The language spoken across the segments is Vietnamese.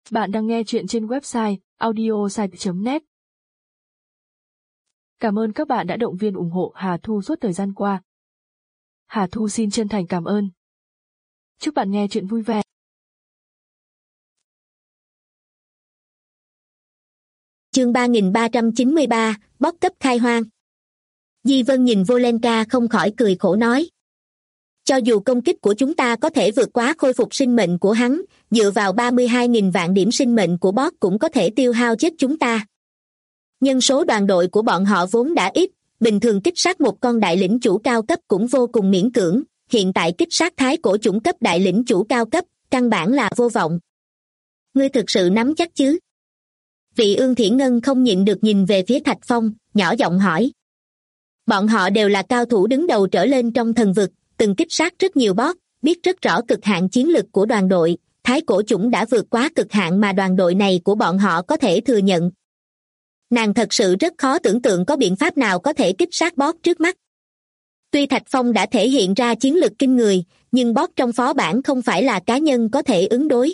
Bạn đang nghe chuyện trên website audiosite.net. Cảm ơn các bạn đã động viên ủng hộ Hà Thu suốt thời gian qua. Hà Thu xin chân thành cảm ơn. Chúc bạn nghe chuyện vui vẻ. Chương 3393, bóc cấp khai hoang. Di Vân nhìn Volenka không khỏi cười khổ nói. Cho dù công kích của chúng ta có thể vượt quá khôi phục sinh mệnh của hắn, dựa vào 32.000 vạn điểm sinh mệnh của boss cũng có thể tiêu hao chết chúng ta. Nhân số đoàn đội của bọn họ vốn đã ít, bình thường kích sát một con đại lĩnh chủ cao cấp cũng vô cùng miễn cưỡng, hiện tại kích sát thái cổ chủng cấp đại lĩnh chủ cao cấp, căn bản là vô vọng. Ngươi thực sự nắm chắc chứ? Vị Ương Thiển Ngân không nhịn được nhìn về phía Thạch Phong, nhỏ giọng hỏi. Bọn họ đều là cao thủ đứng đầu trở lên trong thần vực, từng kích sát rất nhiều boss, biết rất rõ cực hạn chiến lực của đoàn đội, thái cổ chủng đã vượt quá cực hạn mà đoàn đội này của bọn họ có thể thừa nhận. Nàng thật sự rất khó tưởng tượng có biện pháp nào có thể kích sát boss trước mắt. Tuy Thạch Phong đã thể hiện ra chiến lực kinh người, nhưng boss trong phó bản không phải là cá nhân có thể ứng đối.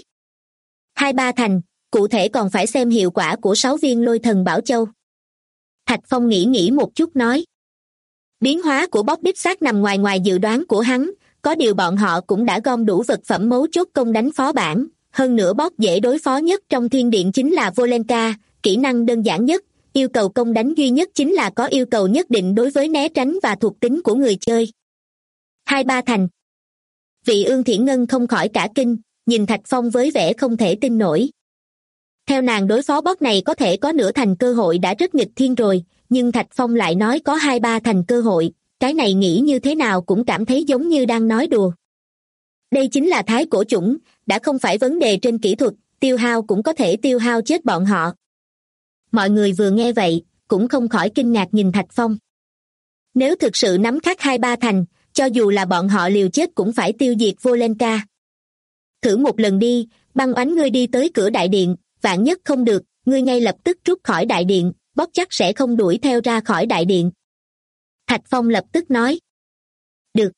2-3 thành, cụ thể còn phải xem hiệu quả của 6 viên lôi thần bảo châu. Thạch Phong nghĩ một chút nói. Biến hóa của boss đích xác nằm ngoài dự đoán của hắn, có điều bọn họ cũng đã gom đủ vật phẩm mấu chốt công đánh phó bản, hơn nữa boss dễ đối phó nhất trong thiên điện chính là Volenka, kỹ năng đơn giản nhất, yêu cầu công đánh duy nhất chính là có yêu cầu nhất định đối với né tránh và thuộc tính của người chơi. 2-3 thành. Vị Ương Thiển Ngân không khỏi cả kinh, nhìn Thạch Phong với vẻ không thể tin nổi. Theo nàng đối phó boss này có thể có nửa thành cơ hội đã rất nghịch thiên rồi, nhưng Thạch Phong lại nói có 2-3 thành cơ hội, cái này nghĩ như thế nào cũng cảm thấy giống như đang nói đùa. Đây chính là thái cổ chủng, đã không phải vấn đề trên kỹ thuật, tiêu hao cũng có thể tiêu hao chết bọn họ. Mọi người vừa nghe vậy, cũng không khỏi kinh ngạc nhìn Thạch Phong. Nếu thực sự nắm chắc 2-3 thành, cho dù là bọn họ liều chết cũng phải tiêu diệt Volenka. Thử một lần đi, Băng Oánh ngươi đi tới cửa đại điện, vạn nhất không được, ngươi ngay lập tức rút khỏi đại điện, boss chắc sẽ không đuổi theo ra khỏi đại điện. Thạch Phong lập tức nói. Được.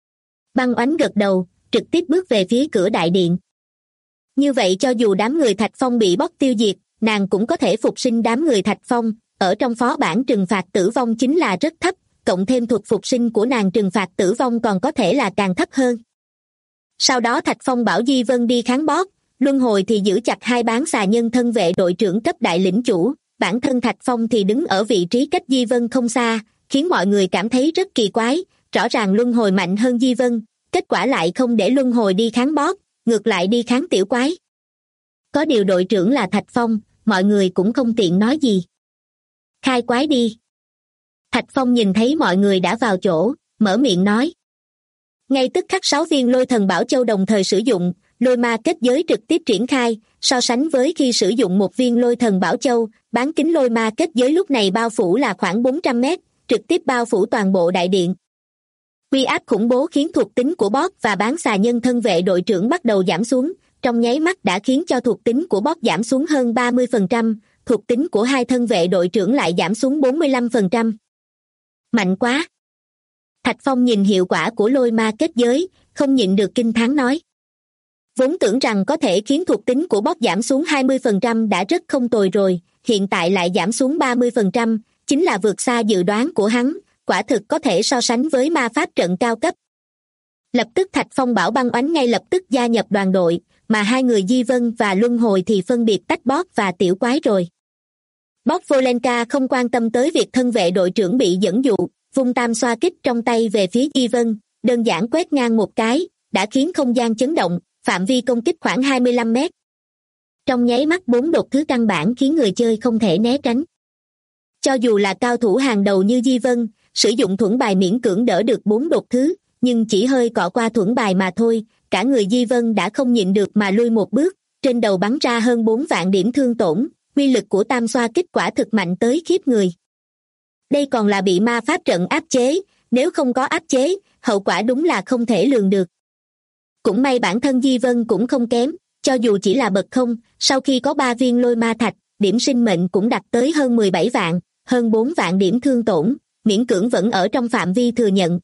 Băng Oánh gật đầu, trực tiếp bước về phía cửa đại điện. Như vậy cho dù đám người Thạch Phong bị boss tiêu diệt, nàng cũng có thể phục sinh đám người Thạch Phong, ở trong phó bản trừng phạt tử vong chính là rất thấp, cộng thêm thuật phục sinh của nàng trừng phạt tử vong còn có thể là càng thấp hơn. Sau đó Thạch Phong bảo Di Vân đi kháng boss, Luân Hồi thì giữ chặt 2 bán xà nhân thân vệ đội trưởng cấp đại lĩnh chủ, bản thân Thạch Phong thì đứng ở vị trí cách Di Vân không xa, khiến mọi người cảm thấy rất kỳ quái, rõ ràng Luân Hồi mạnh hơn Di Vân, kết quả lại không để Luân Hồi đi kháng boss, ngược lại đi kháng tiểu quái. Có điều đội trưởng là Thạch Phong, mọi người cũng không tiện nói gì. Khai quái đi. Thạch Phong nhìn thấy mọi người đã vào chỗ, mở miệng nói. Ngay tức khắc 6 viên lôi thần bảo châu đồng thời sử dụng, lôi ma kết giới trực tiếp triển khai, so sánh với khi sử dụng một viên lôi thần bảo châu, bán kính lôi ma kết giới lúc này bao phủ là khoảng 400 mét, trực tiếp bao phủ toàn bộ đại điện. Uy áp khủng bố khiến thuộc tính của boss và bán xà nhân thân vệ đội trưởng bắt đầu giảm xuống, trong nháy mắt đã khiến cho thuộc tính của boss giảm xuống hơn 30%, thuộc tính của 2 thân vệ đội trưởng lại giảm xuống 45%. Mạnh quá! Thạch Phong nhìn hiệu quả của lôi ma kết giới, không nhịn được kinh thán nói. Vốn tưởng rằng có thể khiến thuộc tính của boss giảm xuống 20% đã rất không tồi rồi, hiện tại lại giảm xuống 30%, chính là vượt xa dự đoán của hắn, quả thực có thể so sánh với ma pháp trận cao cấp. Lập tức Thạch Phong bảo Băng Oánh ngay lập tức gia nhập đoàn đội, mà 2 người Di Vân và Luân Hồi thì phân biệt tách boss và tiểu quái rồi. Boss Volenka không quan tâm tới việc thân vệ đội trưởng bị dẫn dụ, vung tam xoa kích trong tay về phía Di Vân, đơn giản quét ngang một cái, đã khiến không gian chấn động, phạm vi công kích khoảng 25 mét. Trong nháy mắt 4 đột thứ căn bản khiến người chơi không thể né tránh. Cho dù là cao thủ hàng đầu như Di Vân, sử dụng thuẫn bài miễn cưỡng đỡ được 4 đột thứ, nhưng chỉ hơi cọ qua thuẫn bài mà thôi, cả người Di Vân đã không nhịn được mà lui một bước, trên đầu bắn ra hơn 4 vạn điểm thương tổn, uy lực của tam xoa kích quả thực mạnh tới khiếp người. Đây còn là bị ma pháp trận áp chế, nếu không có áp chế, hậu quả đúng là không thể lường được. Cũng may bản thân Di Vân cũng không kém, cho dù chỉ là bậc không, sau khi có 3 viên lôi ma thạch, điểm sinh mệnh cũng đạt tới hơn 17 vạn, hơn 4 vạn điểm thương tổn, miễn cưỡng vẫn ở trong phạm vi thừa nhận.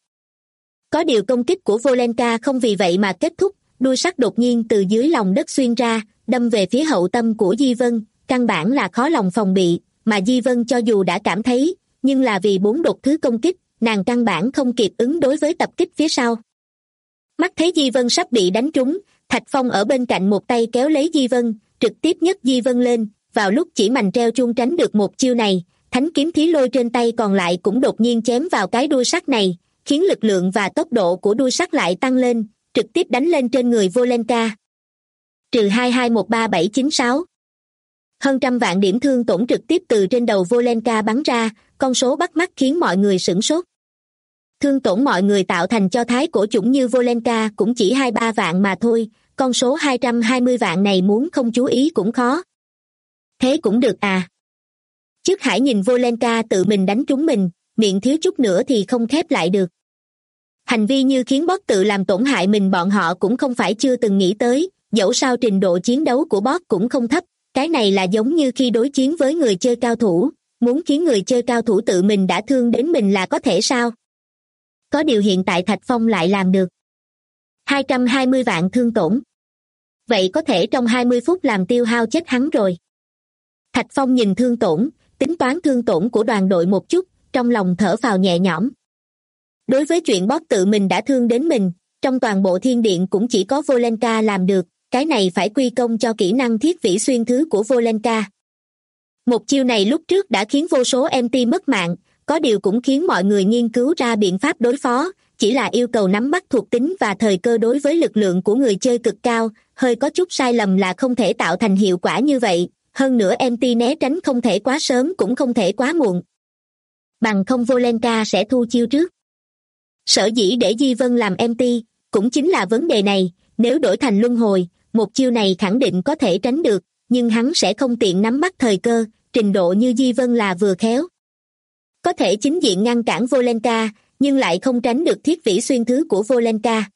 Có điều công kích của Volenka không vì vậy mà kết thúc, đuôi sắt đột nhiên từ dưới lòng đất xuyên ra, đâm về phía hậu tâm của Di Vân, căn bản là khó lòng phòng bị, mà Di Vân cho dù đã cảm thấy, nhưng là vì 4 đột thứ công kích, nàng căn bản không kịp ứng đối với tập kích phía sau. Mắt thấy Di Vân sắp bị đánh trúng, Thạch Phong ở bên cạnh một tay kéo lấy Di Vân, trực tiếp nhấc Di Vân lên, vào lúc chỉ mành treo chuông tránh được một chiêu này, thánh kiếm thí lôi trên tay còn lại cũng đột nhiên chém vào cái đuôi sắt này, khiến lực lượng và tốc độ của đuôi sắt lại tăng lên, trực tiếp đánh lên trên người Volenka. Trừ 2213796. Hơn trăm vạn điểm thương tổn trực tiếp từ trên đầu Volenka bắn ra, con số bắt mắt khiến mọi người sửng sốt. Thương tổn mọi người tạo thành cho thái cổ chủng như Volenka cũng chỉ 2-3 vạn mà thôi, con số 220 vạn này muốn không chú ý cũng khó. Thế cũng được à. Trước Hải nhìn Volenka tự mình đánh trúng mình, miệng thiếu chút nữa thì không khép lại được. Hành vi như khiến boss tự làm tổn hại mình bọn họ cũng không phải chưa từng nghĩ tới, dẫu sao trình độ chiến đấu của boss cũng không thấp, cái này là giống như khi đối chiến với người chơi cao thủ, muốn khiến người chơi cao thủ tự mình đã thương đến mình là có thể sao? Có điều hiện tại Thạch Phong lại làm được. 220 vạn thương tổn. Vậy có thể trong 20 phút làm tiêu hao chết hắn rồi. Thạch Phong nhìn thương tổn, tính toán thương tổn của đoàn đội một chút, trong lòng thở phào nhẹ nhõm. Đối với chuyện boss tự mình đã thương đến mình, trong toàn bộ thiên điện cũng chỉ có Volenka làm được, cái này phải quy công cho kỹ năng thiết vĩ xuyên thứ của Volenka. Một chiêu này lúc trước đã khiến vô số MT mất mạng, có điều cũng khiến mọi người nghiên cứu ra biện pháp đối phó, chỉ là yêu cầu nắm bắt thuộc tính và thời cơ đối với lực lượng của người chơi cực cao, hơi có chút sai lầm là không thể tạo thành hiệu quả như vậy, hơn nữa MT né tránh không thể quá sớm cũng không thể quá muộn. Bằng không Volenka sẽ thu chiêu trước. Sở dĩ để Di Vân làm MT, cũng chính là vấn đề này, nếu đổi thành luân hồi, một chiêu này khẳng định có thể tránh được, nhưng hắn sẽ không tiện nắm bắt thời cơ, trình độ như Di Vân là vừa khéo. Có thể chính diện ngăn cản Volenka, nhưng lại không tránh được thiết vĩ xuyên thứ của Volenka.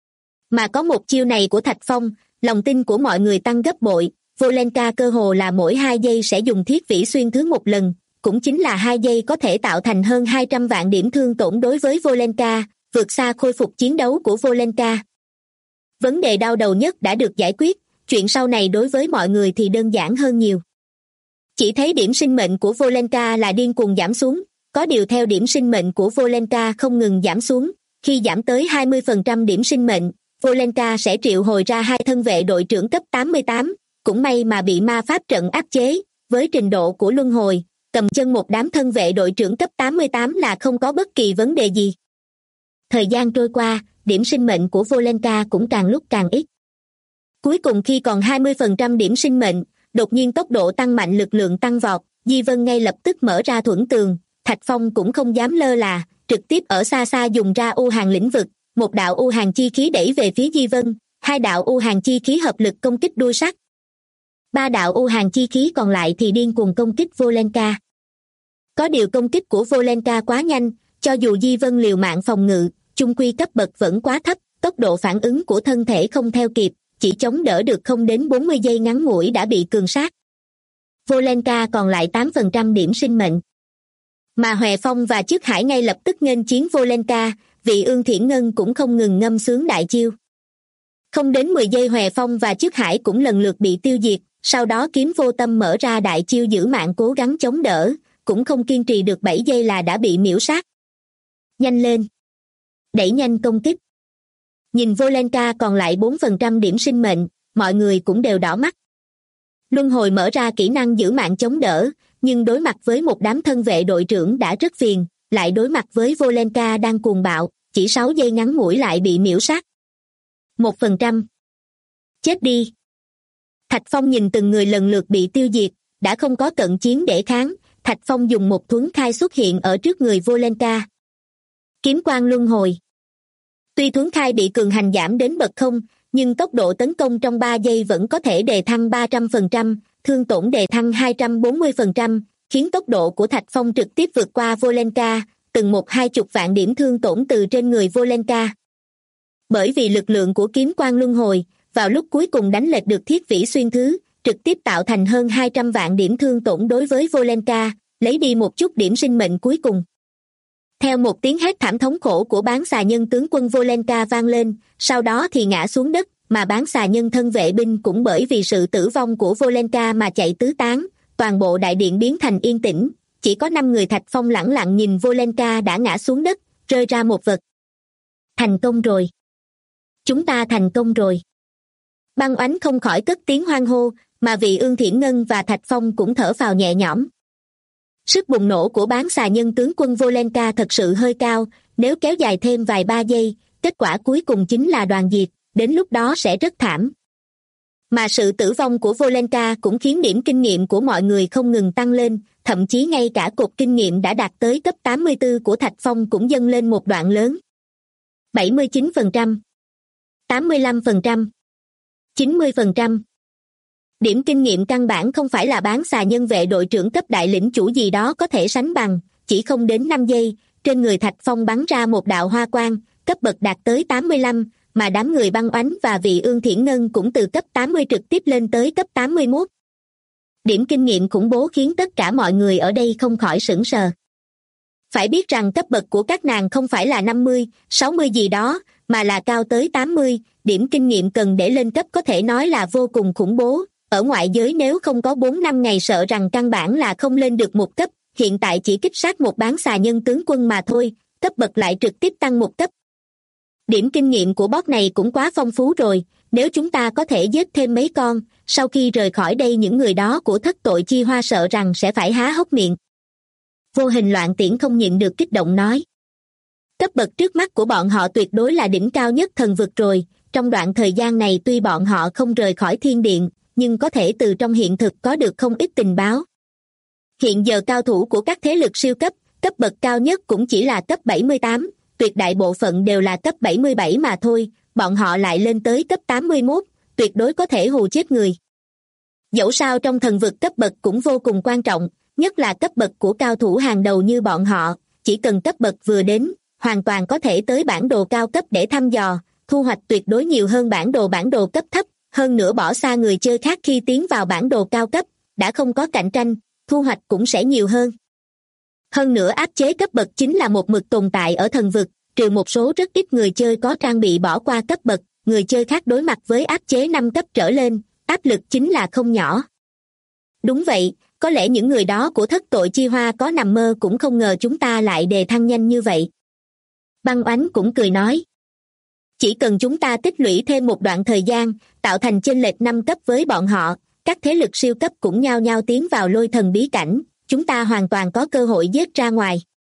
Mà có một chiêu này của Thạch Phong, lòng tin của mọi người tăng gấp bội, Volenka cơ hồ là mỗi 2 giây sẽ dùng thiết vĩ xuyên thứ một lần, cũng chính là 2 giây có thể tạo thành hơn 200 vạn điểm thương tổn đối với Volenka, vượt xa khôi phục chiến đấu của Volenka. Vấn đề đau đầu nhất đã được giải quyết, chuyện sau này đối với mọi người thì đơn giản hơn nhiều. Chỉ thấy điểm sinh mệnh của Volenka là điên cuồng giảm xuống, có điều theo điểm sinh mệnh của Volenka không ngừng giảm xuống, khi giảm tới 20% điểm sinh mệnh, Volenka sẽ triệu hồi ra 2 thân vệ đội trưởng cấp 88, cũng may mà bị ma pháp trận áp chế, với trình độ của luân hồi, cầm chân một đám thân vệ đội trưởng cấp 88 là không có bất kỳ vấn đề gì. Thời gian trôi qua, điểm sinh mệnh của Volenka cũng càng lúc càng ít. Cuối cùng khi còn 20% điểm sinh mệnh, đột nhiên tốc độ tăng mạnh lực lượng tăng vọt, Di Vân ngay lập tức mở ra thuẫn tường, Thạch Phong cũng không dám lơ là, trực tiếp ở xa xa dùng ra u hàn lĩnh vực, một đạo u hàn chi khí đẩy về phía Di Vân, 2 đạo u hàn chi khí hợp lực công kích đuôi sắt. 3 đạo u hàn chi khí còn lại thì điên cuồng công kích Volenka. Có điều công kích của Volenka quá nhanh, cho dù Di Vân liều mạng phòng ngự, chung quy cấp bậc vẫn quá thấp, tốc độ phản ứng của thân thể không theo kịp, chỉ chống đỡ được không đến 40 giây ngắn ngủi đã bị cường sát. Volenka còn lại 8% điểm sinh mệnh. Mà Hòe Phong và Trước Hải ngay lập tức nghênh chiến Volenka, vị Ương Thiển Ngân cũng không ngừng ngâm sướng đại chiêu. Không đến 10 giây Hòe Phong và Trước Hải cũng lần lượt bị tiêu diệt, sau đó Kiếm Vô Tâm mở ra đại chiêu giữ mạng cố gắng chống đỡ, cũng không kiên trì được 7 giây là đã bị miễu sát. Nhanh lên! Đẩy nhanh công kích! Nhìn Volenka còn lại 4% điểm sinh mệnh, mọi người cũng đều đỏ mắt. Luân hồi mở ra kỹ năng giữ mạng chống đỡ, nhưng đối mặt với một đám thân vệ đội trưởng đã rất phiền, lại đối mặt với Volenka đang cuồng bạo, chỉ 6 giây ngắn ngủi lại bị miễu sát. 1%. Chết đi! Thạch Phong nhìn từng người lần lượt bị tiêu diệt, đã không có cận chiến để kháng, Thạch Phong dùng một thuấn khai xuất hiện ở trước người Volenka. Kiếm quang luân hồi. Tuy thuấn khai bị cường hành giảm đến bậc không, nhưng tốc độ tấn công trong 3 giây vẫn có thể đề thăng 300%, thương tổn đề thăng 240%, khiến tốc độ của Thạch Phong trực tiếp vượt qua Volenka, từng 1-20 vạn điểm thương tổn từ trên người Volenka. Bởi vì lực lượng của kiếm quang luân hồi, vào lúc cuối cùng đánh lệch được thiết vĩ xuyên thứ, trực tiếp tạo thành hơn 200 vạn điểm thương tổn đối với Volenka, lấy đi một chút điểm sinh mệnh cuối cùng. Theo một tiếng hét thảm thống khổ của bán xà nhân tướng quân Volenka vang lên, sau đó thì ngã xuống đất, mà bán xà nhân thân vệ binh cũng bởi vì sự tử vong của Volenka mà chạy tứ tán, toàn bộ đại điện biến thành yên tĩnh, chỉ có 5 người Thạch Phong lẳng lặng nhìn Volenka đã ngã xuống đất, rơi ra một vật. Thành công rồi! Chúng ta thành công rồi! Băng Oánh không khỏi cất tiếng hoan hô, mà Vị Ương Thiển Ngân và Thạch Phong cũng thở phào nhẹ nhõm. Sức bùng nổ của bán xà nhân tướng quân Volenka thật sự hơi cao, nếu kéo dài thêm vài ba giây, kết quả cuối cùng chính là đoàn diệt, đến lúc đó sẽ rất thảm. Mà sự tử vong của Volenka cũng khiến điểm kinh nghiệm của mọi người không ngừng tăng lên, thậm chí ngay cả cột kinh nghiệm đã đạt tới cấp 84 của Thạch Phong cũng dâng lên một đoạn lớn. 79%, 85%, 90%. Điểm kinh nghiệm căn bản không phải là bán xà nhân vệ đội trưởng cấp đại lĩnh chủ gì đó có thể sánh bằng, chỉ không đến 5 giây, trên người Thạch Phong bắn ra một đạo hoa quang, cấp bậc đạt tới 85, mà đám người Băng Oánh và Vị Ương Thiển Ngân cũng từ cấp 80 trực tiếp lên tới cấp 81. Điểm kinh nghiệm khủng bố khiến tất cả mọi người ở đây không khỏi sửng sờ. Phải biết rằng cấp bậc của các nàng không phải là 50, 60 gì đó, mà là cao tới 80, điểm kinh nghiệm cần để lên cấp có thể nói là vô cùng khủng bố. Ở ngoại giới nếu không có 4-5 ngày sợ rằng căn bản là không lên được một cấp, hiện tại chỉ kích sát một bán xà nhân tướng quân mà thôi, cấp bậc lại trực tiếp tăng một cấp. Điểm kinh nghiệm của boss này cũng quá phong phú rồi, nếu chúng ta có thể giết thêm mấy con, sau khi rời khỏi đây những người đó của thất tội chi hoa sợ rằng sẽ phải há hốc miệng. Vô Hình Loạn Tiễn không nhịn được kích động nói. Cấp bậc trước mắt của bọn họ tuyệt đối là đỉnh cao nhất thần vực rồi, trong đoạn thời gian này tuy bọn họ không rời khỏi thiên điện, nhưng có thể từ trong hiện thực có được không ít tình báo. Hiện giờ cao thủ của các thế lực siêu cấp, cấp bậc cao nhất cũng chỉ là cấp 78, tuyệt đại bộ phận đều là cấp 77 mà thôi, bọn họ lại lên tới cấp 81, tuyệt đối có thể hù chết người. Dẫu sao trong thần vực cấp bậc cũng vô cùng quan trọng, nhất là cấp bậc của cao thủ hàng đầu như bọn họ, chỉ cần cấp bậc vừa đến, hoàn toàn có thể tới bản đồ cao cấp để thăm dò, thu hoạch tuyệt đối nhiều hơn bản đồ cấp thấp, hơn nữa bỏ xa người chơi khác khi tiến vào bản đồ cao cấp, đã không có cạnh tranh, thu hoạch cũng sẽ nhiều hơn. Hơn nữa áp chế cấp bậc chính là một mực tồn tại ở thần vực, trừ một số rất ít người chơi có trang bị bỏ qua cấp bậc, người chơi khác đối mặt với áp chế 5 cấp trở lên, áp lực chính là không nhỏ. Đúng vậy, có lẽ những người đó của thất tội chi hoa có nằm mơ cũng không ngờ chúng ta lại đề thăng nhanh như vậy. Băng Oánh cũng cười nói. Chỉ cần chúng ta tích lũy thêm một đoạn thời gian, tạo thành chênh lệch 5 cấp với bọn họ, các thế lực siêu cấp cũng nhao nhao tiến vào lôi thần bí cảnh, chúng ta hoàn toàn có cơ hội giết ra ngoài.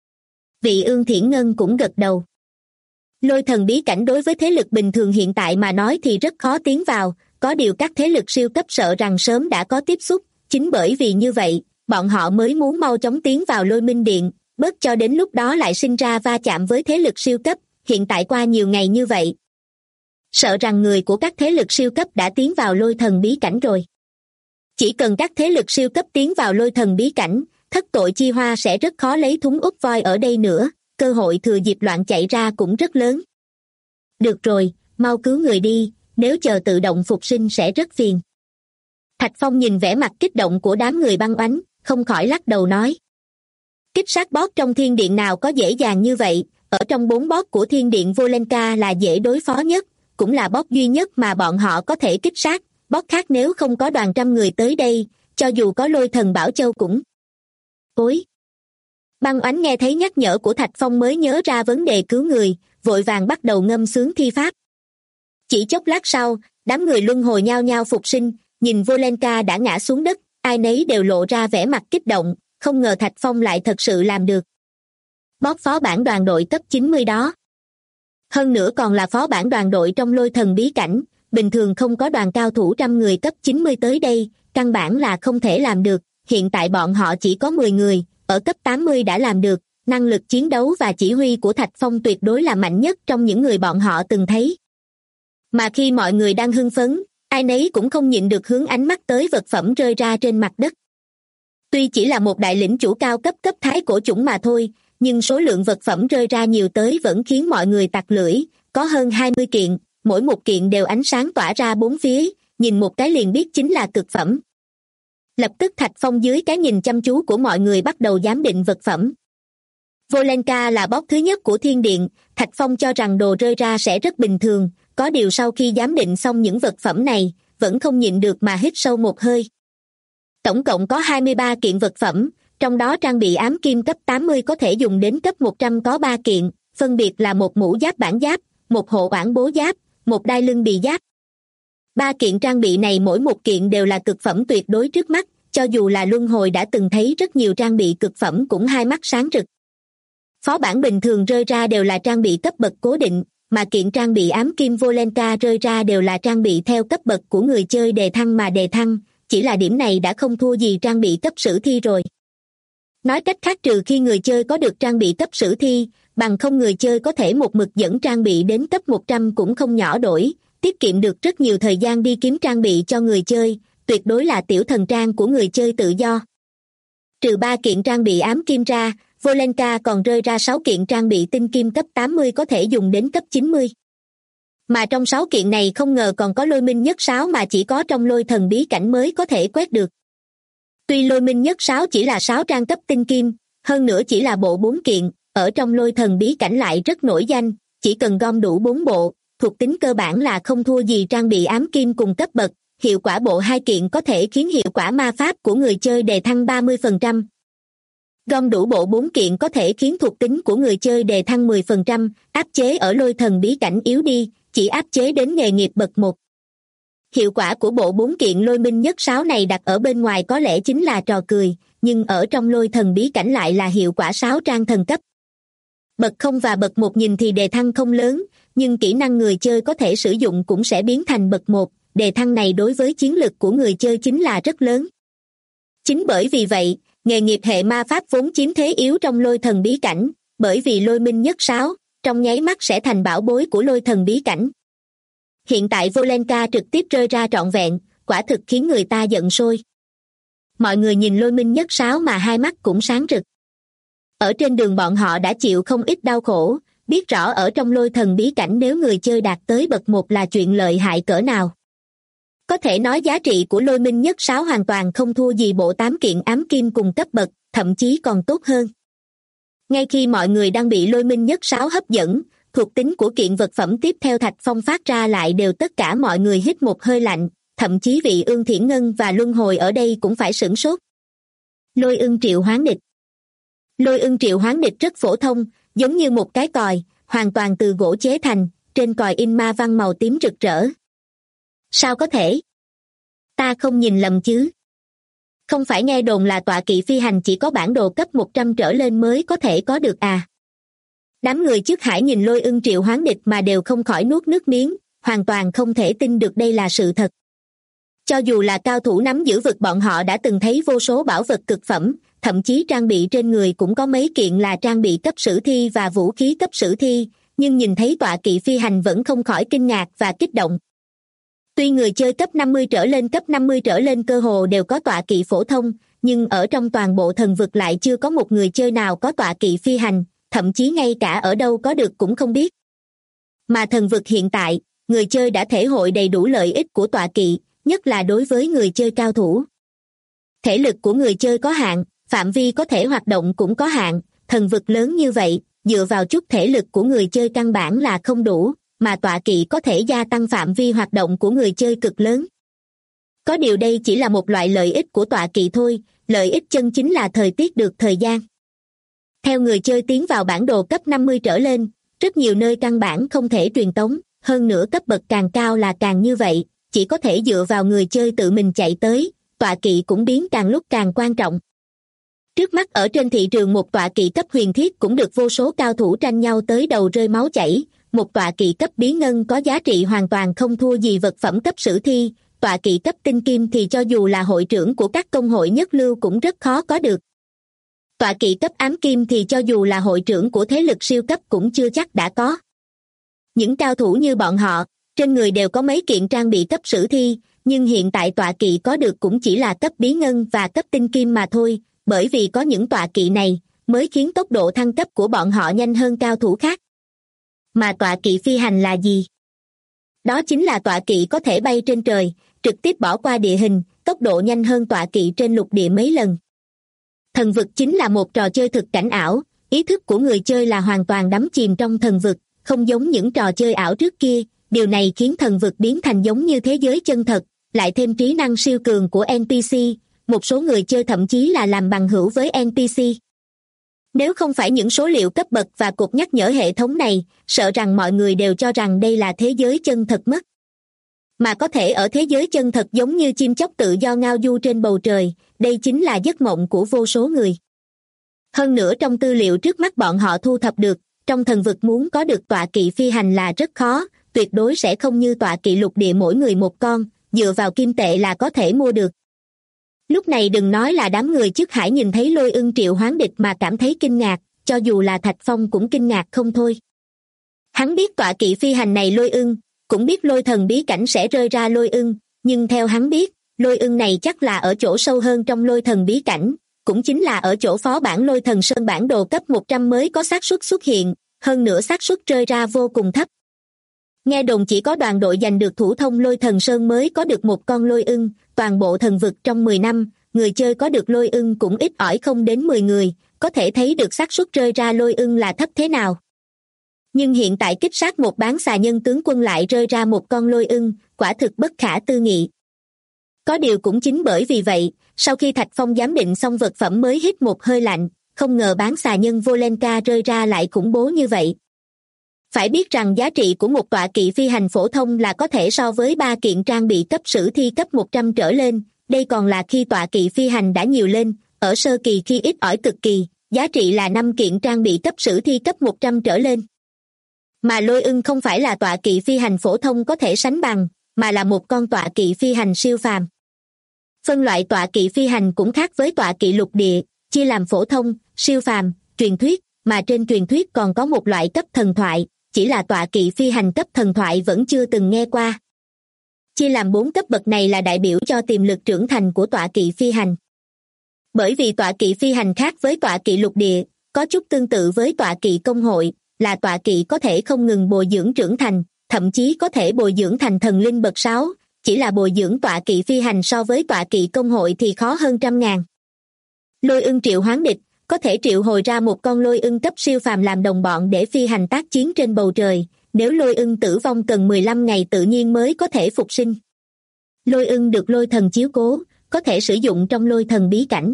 Vị Ương Thiển Ngân cũng gật đầu. Lôi thần bí cảnh đối với thế lực bình thường hiện tại mà nói thì rất khó tiến vào, có điều các thế lực siêu cấp sợ rằng sớm đã có tiếp xúc, chính bởi vì như vậy, bọn họ mới muốn mau chóng tiến vào Lôi Minh Điện, bớt cho đến lúc đó lại sinh ra va chạm với thế lực siêu cấp, hiện tại qua nhiều ngày như vậy. Sợ rằng người của các thế lực siêu cấp đã tiến vào lôi thần bí cảnh rồi. Chỉ cần các thế lực siêu cấp tiến vào lôi thần bí cảnh, thất tội chi hoa sẽ rất khó lấy thúng úp voi ở đây nữa, cơ hội thừa dịp loạn chạy ra cũng rất lớn. Được rồi, mau cứu người đi, nếu chờ tự động phục sinh sẽ rất phiền. Thạch Phong nhìn vẻ mặt kích động của đám người Băng Oánh, không khỏi lắc đầu nói. Kích sát boss trong thiên điện nào có dễ dàng như vậy, ở trong 4 boss của thiên điện Volenka là dễ đối phó nhất, cũng là boss duy nhất mà bọn họ có thể kích sát, boss khác nếu không có đoàn trăm người tới đây, cho dù có lôi thần Bảo Châu cũng. Ôi! Băng Oánh nghe thấy nhắc nhở của Thạch Phong mới nhớ ra vấn đề cứu người, vội vàng bắt đầu ngâm sướng thi pháp. Chỉ chốc lát sau, đám người luân hồi nhao nhao phục sinh, nhìn Volenka đã ngã xuống đất, ai nấy đều lộ ra vẻ mặt kích động, không ngờ Thạch Phong lại thật sự làm được. Boss phó bản đoàn đội cấp 90 đó. Hơn nữa còn là phó bản đoàn đội trong lôi thần bí cảnh, bình thường không có đoàn cao thủ trăm người cấp 90 tới đây, căn bản là không thể làm được, hiện tại bọn họ chỉ có 10 người, ở cấp 80 đã làm được, năng lực chiến đấu và chỉ huy của Thạch Phong tuyệt đối là mạnh nhất trong những người bọn họ từng thấy. Mà khi mọi người đang hưng phấn, ai nấy cũng không nhịn được hướng ánh mắt tới vật phẩm rơi ra trên mặt đất. Tuy chỉ là một đại lĩnh chủ cao cấp cấp thái cổ chủng mà thôi, nhưng số lượng vật phẩm rơi ra nhiều tới vẫn khiến mọi người tặc lưỡi, có hơn 20 kiện, mỗi một kiện đều ánh sáng tỏa ra bốn phía, nhìn một cái liền biết chính là cực phẩm. Lập tức Thạch Phong dưới cái nhìn chăm chú của mọi người bắt đầu giám định vật phẩm. Volenka là boss thứ nhất của thiên điện, Thạch Phong cho rằng đồ rơi ra sẽ rất bình thường, có điều sau khi giám định xong những vật phẩm này, vẫn không nhịn được mà hít sâu một hơi. Tổng cộng có 23 kiện vật phẩm, trong đó trang bị ám kim cấp 80 có thể dùng đến cấp 100 có 3 kiện, phân biệt là một mũ giáp bản giáp, một hộ oản bố giáp, một đai lưng bì giáp. 3 kiện trang bị này mỗi một kiện đều là cực phẩm tuyệt đối trước mắt, cho dù là luân hồi đã từng thấy rất nhiều trang bị cực phẩm cũng hai mắt sáng rực. Phó bản bình thường rơi ra đều là trang bị cấp bậc cố định, mà kiện trang bị ám kim Volenka rơi ra đều là trang bị theo cấp bậc của người chơi đề thăng mà đề thăng, chỉ là điểm này đã không thua gì trang bị cấp sử thi rồi. Nói cách khác, trừ khi người chơi có được trang bị cấp sử thi, bằng không người chơi có thể một mực dẫn trang bị đến cấp 100 cũng không nhỏ đổi, tiết kiệm được rất nhiều thời gian đi kiếm trang bị cho người chơi, tuyệt đối là tiểu thần trang của người chơi tự do. Trừ 3 kiện trang bị ám kim ra, Volenka còn rơi ra 6 kiện trang bị tinh kim cấp 80 có thể dùng đến cấp 90. Mà trong 6 kiện này không ngờ còn có lôi minh nhất sáo mà chỉ có trong lôi thần bí cảnh mới có thể quét được. Tuy lôi minh nhất sáo chỉ là 6 trang cấp tinh kim, hơn nữa chỉ là bộ 4 kiện, ở trong lôi thần bí cảnh lại rất nổi danh, chỉ cần gom đủ 4 bộ, thuộc tính cơ bản là không thua gì trang bị ám kim cùng cấp bậc, hiệu quả bộ 2 kiện có thể khiến hiệu quả ma pháp của người chơi đề thăng 30%. Gom đủ bộ 4 kiện có thể khiến thuộc tính của người chơi đề thăng 10%, áp chế ở lôi thần bí cảnh yếu đi, chỉ áp chế đến nghề nghiệp bậc 1. Hiệu quả của bộ 4 kiện lôi minh nhất sáo này đặt ở bên ngoài có lẽ chính là trò cười, nhưng ở trong lôi thần bí cảnh lại là hiệu quả 6 trang thần cấp. Bậc 0 và bậc 1 nhìn thì đề thăng không lớn, nhưng kỹ năng người chơi có thể sử dụng cũng sẽ biến thành bậc 1, đề thăng này đối với chiến lực của người chơi chính là rất lớn. Chính bởi vì vậy, nghề nghiệp hệ ma pháp vốn chiếm thế yếu trong lôi thần bí cảnh, bởi vì lôi minh nhất sáo, trong nháy mắt sẽ thành bảo bối của lôi thần bí cảnh. Hiện tại Volenka trực tiếp rơi ra trọn vẹn, quả thực khiến người ta giận sôi. Mọi người nhìn lôi minh nhất sáo mà hai mắt cũng sáng rực. Ở trên đường bọn họ đã chịu không ít đau khổ, biết rõ ở trong lôi thần bí cảnh nếu người chơi đạt tới bậc 1 là chuyện lợi hại cỡ nào. Có thể nói giá trị của lôi minh nhất sáo hoàn toàn không thua gì bộ 8 kiện ám kim cùng cấp bậc, thậm chí còn tốt hơn. Ngay khi mọi người đang bị lôi minh nhất sáo hấp dẫn, thuộc tính của kiện vật phẩm tiếp theo Thạch Phong phát ra lại đều tất cả mọi người hít một hơi lạnh, thậm chí vị Ương Thiển Ngân và Luân Hồi ở đây cũng phải sửng sốt. Lôi ưng triệu hoán địch. Lôi ưng triệu hoán địch rất phổ thông, giống như một cái còi, hoàn toàn từ gỗ chế thành, trên còi in ma văn màu tím rực rỡ. Sao có thể? Ta không nhìn lầm chứ? Không phải nghe đồn là tọa kỵ phi hành chỉ có bản đồ cấp 100 trở lên mới có thể có được à? Đám người trước Hải nhìn lôi ưng triệu hoán địch mà đều không khỏi nuốt nước miếng, hoàn toàn không thể tin được đây là sự thật. Cho dù là cao thủ nắm giữ vực bọn họ đã từng thấy vô số bảo vật cực phẩm, thậm chí trang bị trên người cũng có mấy kiện là trang bị cấp sử thi và vũ khí cấp sử thi, nhưng nhìn thấy tọa kỵ phi hành vẫn không khỏi kinh ngạc và kích động. Tuy người chơi cấp 50 trở lên cơ hồ đều có tọa kỵ phổ thông, nhưng ở trong toàn bộ thần vực lại chưa có một người chơi nào có tọa kỵ phi hành, thậm chí ngay cả ở đâu có được cũng không biết. Mà thần vực hiện tại, người chơi đã thể hội đầy đủ lợi ích của tọa kỵ, nhất là đối với người chơi cao thủ. Thể lực của người chơi có hạn, phạm vi có thể hoạt động cũng có hạn, thần vực lớn như vậy, dựa vào chút thể lực của người chơi căn bản là không đủ, mà tọa kỵ có thể gia tăng phạm vi hoạt động của người chơi cực lớn. Có điều đây chỉ là một loại lợi ích của tọa kỵ thôi, lợi ích chân chính là thời tiết được thời gian. Theo người chơi tiến vào bản đồ cấp 50 trở lên, rất nhiều nơi căn bản không thể truyền tống, hơn nữa cấp bậc càng cao là càng như vậy, chỉ có thể dựa vào người chơi tự mình chạy tới, tọa kỵ cũng biến càng lúc càng quan trọng. Trước mắt ở trên thị trường một tọa kỵ cấp huyền thiết cũng được vô số cao thủ tranh nhau tới đầu rơi máu chảy, một tọa kỵ cấp bí ngân có giá trị hoàn toàn không thua gì vật phẩm cấp sử thi, tọa kỵ cấp tinh kim thì cho dù là hội trưởng của các công hội nhất lưu cũng rất khó có được. Tọa kỵ cấp ám kim thì cho dù là hội trưởng của thế lực siêu cấp cũng chưa chắc đã có. Những cao thủ như bọn họ, trên người đều có mấy kiện trang bị cấp sử thi, nhưng hiện tại tọa kỵ có được cũng chỉ là cấp bí ngân và cấp tinh kim mà thôi, bởi vì có những tọa kỵ này, mới khiến tốc độ thăng cấp của bọn họ nhanh hơn cao thủ khác. Mà tọa kỵ phi hành là gì? Đó chính là tọa kỵ có thể bay trên trời, trực tiếp bỏ qua địa hình, tốc độ nhanh hơn tọa kỵ trên lục địa mấy lần. Thần vực chính là một trò chơi thực cảnh ảo, ý thức của người chơi là hoàn toàn đắm chìm trong thần vực, không giống những trò chơi ảo trước kia, điều này khiến thần vực biến thành giống như thế giới chân thật, lại thêm trí năng siêu cường của NPC, một số người chơi thậm chí là làm bằng hữu với NPC. Nếu không phải những số liệu cấp bậc và cột nhắc nhở hệ thống này, sợ rằng mọi người đều cho rằng đây là thế giới chân thật mất. Mà có thể ở thế giới chân thật giống như chim chóc tự do ngao du trên bầu trời, đây chính là giấc mộng của vô số người. Hơn nữa trong tư liệu trước mắt bọn họ thu thập được, trong thần vực muốn có được tọa kỵ phi hành là rất khó, tuyệt đối sẽ không như tọa kỵ lục địa mỗi người một con, dựa vào kim tệ là có thể mua được. Lúc này đừng nói là đám người trước Hải nhìn thấy Lôi Ưng triệu hoán địch mà cảm thấy kinh ngạc, cho dù là Thạch Phong cũng kinh ngạc không thôi. Hắn biết tọa kỵ phi hành này Lôi Ưng, cũng biết lôi thần bí cảnh sẽ rơi ra Lôi Ưng, nhưng theo hắn biết, Lôi Ưng này chắc là ở chỗ sâu hơn trong lôi thần bí cảnh, cũng chính là ở chỗ phó bản lôi thần sơn bản đồ cấp 100 mới có xác suất xuất hiện, hơn nữa xác suất rơi ra vô cùng thấp. Nghe đồn chỉ có đoàn đội giành được thủ thông lôi thần sơn mới có được một con Lôi Ưng, toàn bộ thần vực trong 10 năm, người chơi có được Lôi Ưng cũng ít ỏi không đến 10 người, có thể thấy được xác suất rơi ra Lôi Ưng là thấp thế nào. Nhưng hiện tại kích sát một bán xà nhân tướng quân lại rơi ra một con Lôi Ưng, quả thực bất khả tư nghị. Có điều cũng chính bởi vì vậy, sau khi Thạch Phong giám định xong vật phẩm mới hít một hơi lạnh, không ngờ bán xà nhân Volenka rơi ra lại khủng bố như vậy. Phải biết rằng giá trị của một tọa kỵ phi hành phổ thông là có thể so với 3 kiện trang bị cấp sử thi cấp 100 trở lên, đây còn là khi tọa kỵ phi hành đã nhiều lên, ở sơ kỳ khi ít ỏi cực kỳ, giá trị là 5 kiện trang bị cấp sử thi cấp 100 trở lên. Mà Lôi Ưng không phải là tọa kỵ phi hành phổ thông có thể sánh bằng, mà là một con tọa kỵ phi hành siêu phàm. Phân loại tọa kỵ phi hành cũng khác với tọa kỵ lục địa, chia làm phổ thông, siêu phàm, truyền thuyết, mà trên truyền thuyết còn có một loại cấp thần thoại, chỉ là tọa kỵ phi hành cấp thần thoại vẫn chưa từng nghe qua. Chia làm 4 cấp bậc này là đại biểu cho tiềm lực trưởng thành của tọa kỵ phi hành. Bởi vì tọa kỵ phi hành khác với tọa kỵ lục địa, có chút tương tự với tọa kỵ công hội, là tọa kỵ có thể không ngừng bồi dưỡng trưởng thành, thậm chí có thể bồi dưỡng thành thần linh bậc 6, chỉ là bồi dưỡng tọa kỵ phi hành so với tọa kỵ công hội thì khó hơn trăm ngàn. Lôi Ưng triệu hoán địch, có thể triệu hồi ra một con Lôi Ưng cấp siêu phàm làm đồng bọn để phi hành tác chiến trên bầu trời, nếu Lôi Ưng tử vong cần 15 ngày tự nhiên mới có thể phục sinh. Lôi Ưng được lôi thần chiếu cố, có thể sử dụng trong lôi thần bí cảnh.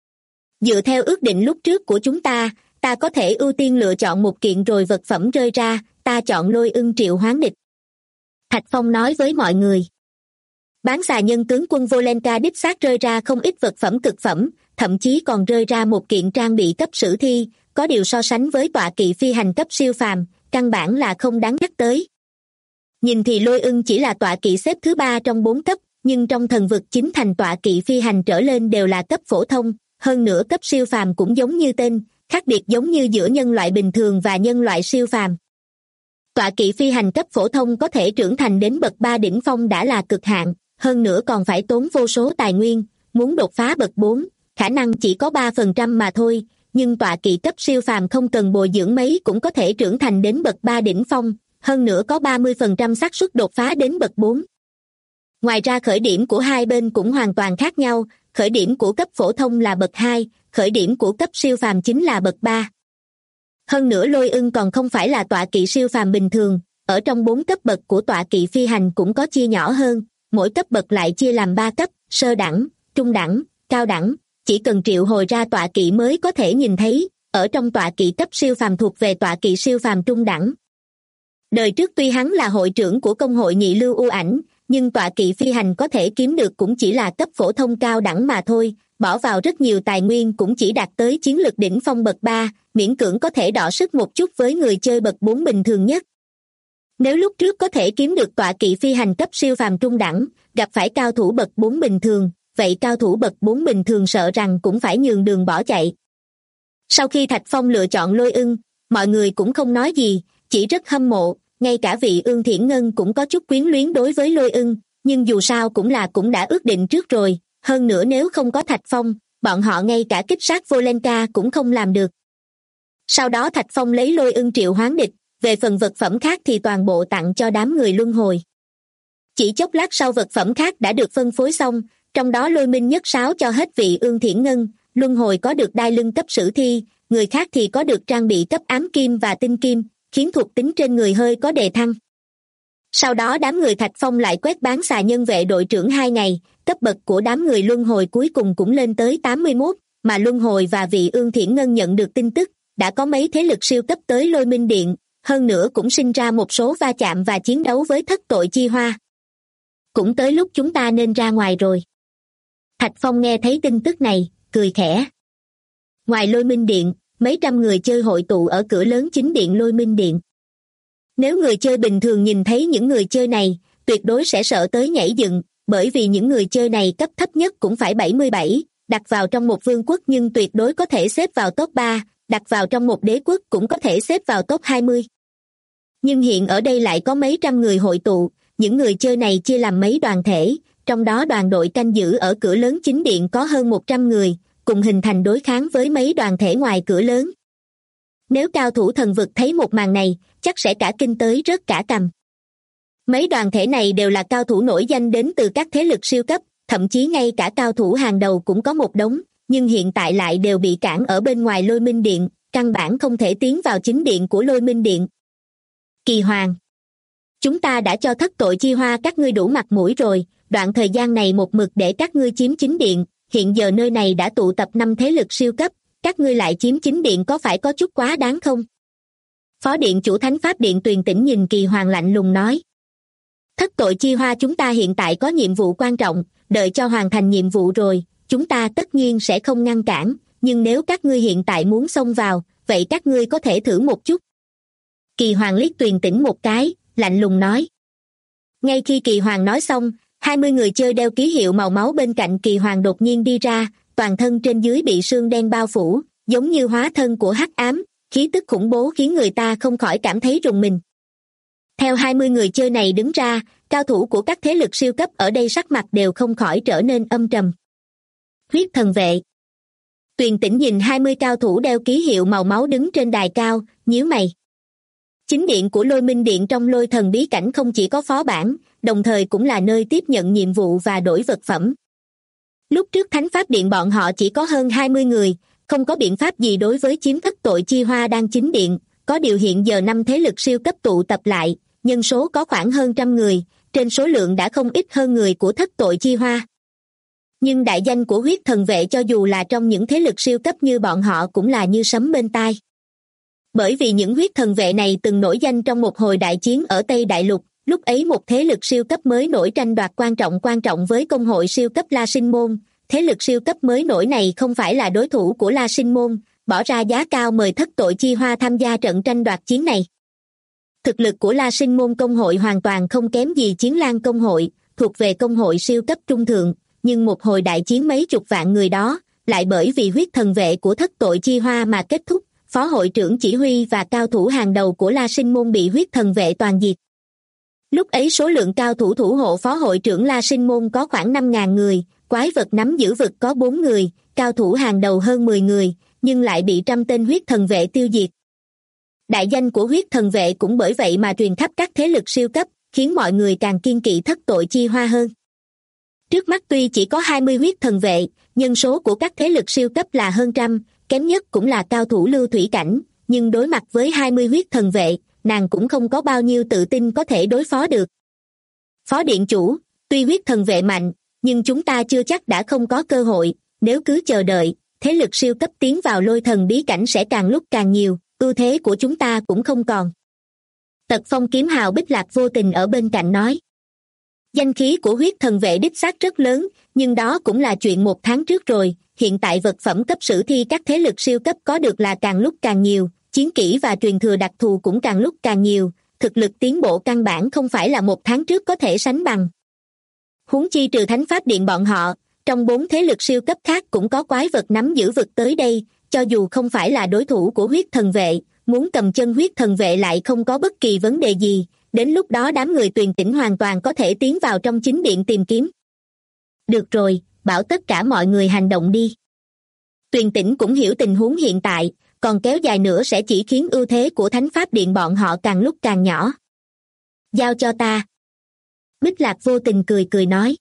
Dựa theo ước định lúc trước của chúng ta có thể ưu tiên lựa chọn một kiện rồi vật phẩm rơi ra, ta chọn Lôi Ưng triệu hoán địch. Thạch Phong nói với mọi người. Bán xà nhân tướng quân Volenka đích xác rơi ra không ít vật phẩm cực phẩm, thậm chí còn rơi ra một kiện trang bị cấp sử thi, có điều so sánh với tọa kỵ phi hành cấp siêu phàm, căn bản là không đáng nhắc tới. Nhìn thì Lôi Ưng chỉ là tọa kỵ xếp thứ 3 trong 4 cấp, nhưng trong thần vực chính thành tọa kỵ phi hành trở lên đều là cấp phổ thông, hơn nữa cấp siêu phàm cũng giống như tên, khác biệt giống như giữa nhân loại bình thường và nhân loại siêu phàm. Tọa kỵ phi hành cấp phổ thông có thể trưởng thành đến bậc 3 đỉnh phong đã là cực hạn, hơn nữa còn phải tốn vô số tài nguyên, muốn đột phá bậc 4, khả năng chỉ có 3% mà thôi, nhưng tọa kỵ cấp siêu phàm không cần bồi dưỡng mấy cũng có thể trưởng thành đến bậc 3 đỉnh phong, hơn nữa có 30% xác suất đột phá đến bậc 4. Ngoài ra khởi điểm của hai bên cũng hoàn toàn khác nhau, khởi điểm của cấp phổ thông là bậc 2, khởi điểm của cấp siêu phàm chính là bậc 3. Hơn nữa Lôi Ưng còn không phải là tọa kỵ siêu phàm bình thường, ở trong 4 cấp bậc của tọa kỵ phi hành cũng có chia nhỏ hơn, mỗi cấp bậc lại chia làm 3 cấp, sơ đẳng, trung đẳng, cao đẳng, chỉ cần triệu hồi ra tọa kỵ mới có thể nhìn thấy, ở trong tọa kỵ cấp siêu phàm thuộc về tọa kỵ siêu phàm trung đẳng. Đời trước tuy hắn là hội trưởng của công hội nhị lưu u ảnh, nhưng tọa kỵ phi hành có thể kiếm được cũng chỉ là cấp phổ thông cao đẳng mà thôi, bỏ vào rất nhiều tài nguyên cũng chỉ đạt tới chiến lực đỉnh phong bậc 3, miễn cưỡng có thể đọ sức một chút với người chơi bậc 4 bình thường nhất. Nếu lúc trước có thể kiếm được tọa kỵ phi hành cấp siêu phàm trung đẳng, gặp phải cao thủ bậc 4 bình thường, vậy cao thủ bậc 4 bình thường sợ rằng cũng phải nhường đường bỏ chạy. Sau khi Thạch Phong lựa chọn Lôi Ưng, mọi người cũng không nói gì, chỉ rất hâm mộ, ngay cả vị Ương Thiển Ngân cũng có chút quyến luyến đối với Lôi Ưng, nhưng dù sao cũng đã ước định trước rồi, hơn nữa nếu không có Thạch Phong, bọn họ ngay cả kích sát Volenka cũng không làm được. Sau đó Thạch Phong lấy Lôi Ưng triệu hoán địch, về phần vật phẩm khác thì toàn bộ tặng cho đám người luân hồi. Chỉ chốc lát sau vật phẩm khác đã được phân phối xong, trong đó Lôi Minh nhất sáo cho hết vị Ương Thiển Ngân, luân hồi có được đai lưng cấp sử thi, người khác thì có được trang bị cấp ám kim và tinh kim, khiến thuộc tính trên người hơi có đề thăng. Sau đó đám người Thạch Phong lại quét bán xà nhân vệ đội trưởng 2 ngày, cấp bậc của đám người luân hồi cuối cùng cũng lên tới 81, mà luân hồi và vị Ương Thiển Ngân nhận được tin tức, đã có mấy thế lực siêu cấp tới Lôi Minh Điện, hơn nữa cũng sinh ra một số va chạm và chiến đấu với thất tội chi hoa. Cũng tới lúc chúng ta nên ra ngoài rồi. Thạch Phong nghe thấy tin tức này, cười khẽ. Ngoài Lôi Minh Điện, mấy trăm người chơi hội tụ ở cửa lớn chính điện Lôi Minh Điện. Nếu người chơi bình thường nhìn thấy những người chơi này, tuyệt đối sẽ sợ tới nhảy dựng, bởi vì những người chơi này cấp thấp nhất cũng phải 77, đặt vào trong một vương quốc nhưng tuyệt đối có thể xếp vào top 3, đặt vào trong một đế quốc cũng có thể xếp vào top 20. Nhưng hiện ở đây lại có mấy trăm người hội tụ, những người chơi này chia làm mấy đoàn thể, trong đó đoàn đội canh giữ ở cửa lớn chính điện có hơn 100 người, cùng hình thành đối kháng với mấy đoàn thể ngoài cửa lớn. Nếu cao thủ thần vực thấy một màn này, chắc sẽ cả kinh tới rớt cả cằm. Mấy đoàn thể này đều là cao thủ nổi danh đến từ các thế lực siêu cấp, thậm chí ngay cả cao thủ hàng đầu cũng có một đống, nhưng hiện tại lại đều bị cản ở bên ngoài Lôi Minh Điện, căn bản không thể tiến vào chính điện của Lôi Minh Điện. Kỳ Hoàng, chúng ta đã cho thất tội chi hoa các ngươi đủ mặt mũi rồi, đoạn thời gian này một mực để các ngươi chiếm chính điện, hiện giờ nơi này đã tụ tập 5 thế lực siêu cấp, các ngươi lại chiếm chính điện có phải có chút quá đáng không? Phó điện chủ Thánh Pháp Điện Tuyền Tĩnh nhìn Kỳ Hoàng lạnh lùng nói. Thất tội chi hoa chúng ta hiện tại có nhiệm vụ quan trọng, đợi cho hoàn thành nhiệm vụ rồi, chúng ta tất nhiên sẽ không ngăn cản, nhưng nếu các ngươi hiện tại muốn xông vào, vậy các ngươi có thể thử một chút. Kỳ Hoàng liếc Tuyền Tĩnh một cái, lạnh lùng nói. Ngay khi Kỳ Hoàng nói xong, 20 người chơi đeo ký hiệu màu máu bên cạnh Kỳ Hoàng đột nhiên đi ra, toàn thân trên dưới bị sương đen bao phủ, giống như hóa thân của hắc ám, khí tức khủng bố khiến người ta không khỏi cảm thấy rùng mình. Theo 20 người chơi này đứng ra, cao thủ của các thế lực siêu cấp ở đây sắc mặt đều không khỏi trở nên âm trầm. Huyết thần vệ. Tuyền Tĩnh nhìn 20 cao thủ đeo ký hiệu màu máu đứng trên đài cao, nhíu mày. Chính điện của Lôi Minh Điện trong Lôi Thần bí cảnh không chỉ có phó bản, đồng thời cũng là nơi tiếp nhận nhiệm vụ và đổi vật phẩm. Lúc trước Thánh Pháp Điện bọn họ chỉ có hơn 20 người, không có biện pháp gì đối với chiếm thất tội chi hoa đang chính điện, có điều hiện giờ 5 thế lực siêu cấp tụ tập lại, nhân số có khoảng hơn 100 người, trên số lượng đã không ít hơn người của thất tội chi hoa. Nhưng đại danh của huyết thần vệ cho dù là trong những thế lực siêu cấp như bọn họ cũng là như sấm bên tai. Bởi vì những huyết thần vệ này từng nổi danh trong một hồi đại chiến ở Tây Đại Lục, lúc ấy một thế lực siêu cấp mới nổi tranh đoạt quan trọng với công hội siêu cấp La Sinh Môn, thế lực siêu cấp mới nổi này không phải là đối thủ của La Sinh Môn, bỏ ra giá cao mời thất tội chi hoa tham gia trận tranh đoạt chiến này. Thực lực của La Sinh Môn công hội hoàn toàn không kém gì Chiến Lan công hội, thuộc về công hội siêu cấp trung thượng, nhưng một hồi đại chiến mấy chục vạn người đó, lại bởi vì huyết thần vệ của thất tội chi hoa mà kết thúc, phó hội trưởng chỉ huy và cao thủ hàng đầu của La Sinh Môn bị huyết thần vệ toàn diệt. Lúc ấy số lượng cao thủ thủ hộ phó hội trưởng La Sinh Môn có khoảng 5.000 người, quái vật nắm giữ vực có 4 người, cao thủ hàng đầu hơn 10 người, nhưng lại bị trăm tên huyết thần vệ tiêu diệt. Đại danh của huyết thần vệ cũng bởi vậy mà truyền khắp các thế lực siêu cấp, khiến mọi người càng kiêng kỵ thất tội chi hoa hơn. Trước mắt tuy chỉ có 20 huyết thần vệ, nhân số của các thế lực siêu cấp là hơn trăm, kém nhất cũng là cao thủ lưu thủy cảnh, nhưng đối mặt với 20 huyết thần vệ, nàng cũng không có bao nhiêu tự tin có thể đối phó được. Phó điện chủ, tuy huyết thần vệ mạnh, nhưng chúng ta chưa chắc đã không có cơ hội, nếu cứ chờ đợi, thế lực siêu cấp tiến vào Lôi Thần bí cảnh sẽ càng lúc càng nhiều, ưu thế của chúng ta cũng không còn. Tật Phong kiếm hào Bích Lạc vô tình ở bên cạnh nói. Danh khí của huyết thần vệ đích xác rất lớn, nhưng đó cũng là chuyện 1 tháng trước rồi, hiện tại vật phẩm cấp sử thi các thế lực siêu cấp có được là càng lúc càng nhiều, chiến kỹ và truyền thừa đặc thù cũng càng lúc càng nhiều, thực lực tiến bộ căn bản không phải là 1 tháng trước có thể sánh bằng. Huống chi trừ Thánh Pháp Điện bọn họ, trong 4 thế lực siêu cấp khác cũng có quái vật nắm giữ vực tới đây, cho dù không phải là đối thủ của huyết thần vệ, muốn cầm chân huyết thần vệ lại không có bất kỳ vấn đề gì, đến lúc đó đám người Tuyền Tĩnh hoàn toàn có thể tiến vào trong chính điện tìm kiếm. Được rồi, bảo tất cả mọi người hành động đi. Tuyền Tĩnh cũng hiểu tình huống hiện tại, còn kéo dài nữa sẽ chỉ khiến ưu thế của Thánh Pháp Điện bọn họ càng lúc càng nhỏ. Giao cho ta. Bích Lạc vô tình cười cười nói.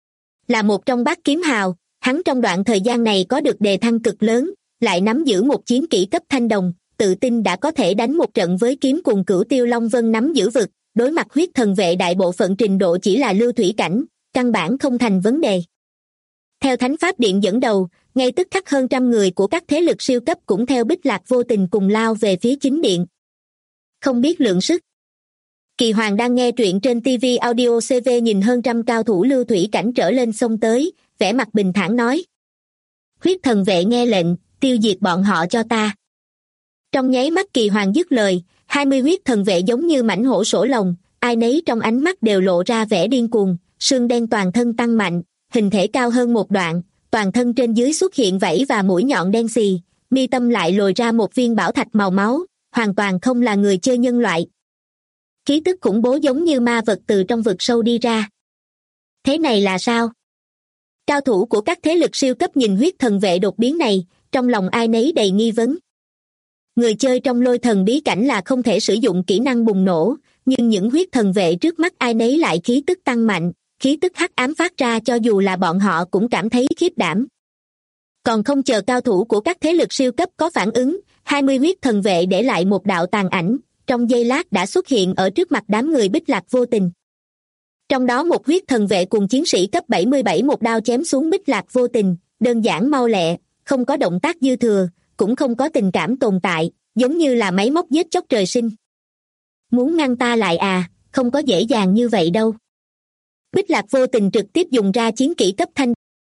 Là một trong bát kiếm hào, hắn trong đoạn thời gian này có được đề thăng cực lớn, lại nắm giữ một chiến kỹ cấp thanh đồng, tự tin đã có thể đánh một trận với kiếm cùng Cửu Tiêu Long Vân nắm giữ vực, đối mặt huyết thần vệ đại bộ phận trình độ chỉ là lưu thủy cảnh, căn bản không thành vấn đề. Theo Thánh Pháp Điện dẫn đầu, ngay tức khắc hơn trăm người của các thế lực siêu cấp cũng theo Bích Lạc Vô Tình cùng lao về phía chính điện. Không biết lượng sức. Kỳ Hoàng đang nghe truyện trên TV Audio CV nhìn hơn trăm cao thủ lưu thủy cảnh trở lên xông tới, vẻ mặt bình thản nói. Huyết thần vệ nghe lệnh, tiêu diệt bọn họ cho ta. Trong nháy mắt Kỳ Hoàng dứt lời, 20 huyết thần vệ giống như mãnh hổ sổ lồng, ai nấy trong ánh mắt đều lộ ra vẻ điên cuồng, xương đen toàn thân tăng mạnh, hình thể cao hơn một đoạn, toàn thân trên dưới xuất hiện vảy và mũi nhọn đen xì, mi tâm lại lồi ra một viên bảo thạch màu máu, hoàn toàn không là người chơi nhân loại. Khí tức khủng bố giống như ma vật từ trong vực sâu đi ra. Thế này là sao? Cao thủ của các thế lực siêu cấp nhìn huyết thần vệ đột biến này, trong lòng ai nấy đầy nghi vấn. Người chơi trong lôi thần bí cảnh là không thể sử dụng kỹ năng bùng nổ, nhưng những huyết thần vệ trước mắt ai nấy lại khí tức tăng mạnh, khí tức hắc ám phát ra cho dù là bọn họ cũng cảm thấy khiếp đảm. Còn không chờ cao thủ của các thế lực siêu cấp có phản ứng, 20 huyết thần vệ để lại một đạo tàn ảnh, trong giây lát đã xuất hiện ở trước mặt đám người Bích Lạc Vô Tình. Trong đó một huyết thần vệ cùng chiến sĩ cấp 77 một đao chém xuống Bích Lạc Vô Tình, đơn giản mau lẹ, không có động tác dư thừa, cũng không có tình cảm tồn tại, giống như là máy móc giết chóc trời sinh. Muốn ngăn ta lại à, không có dễ dàng như vậy đâu. Bích Lạc Vô Tình trực tiếp dùng ra chiến kỹ cấp thanh.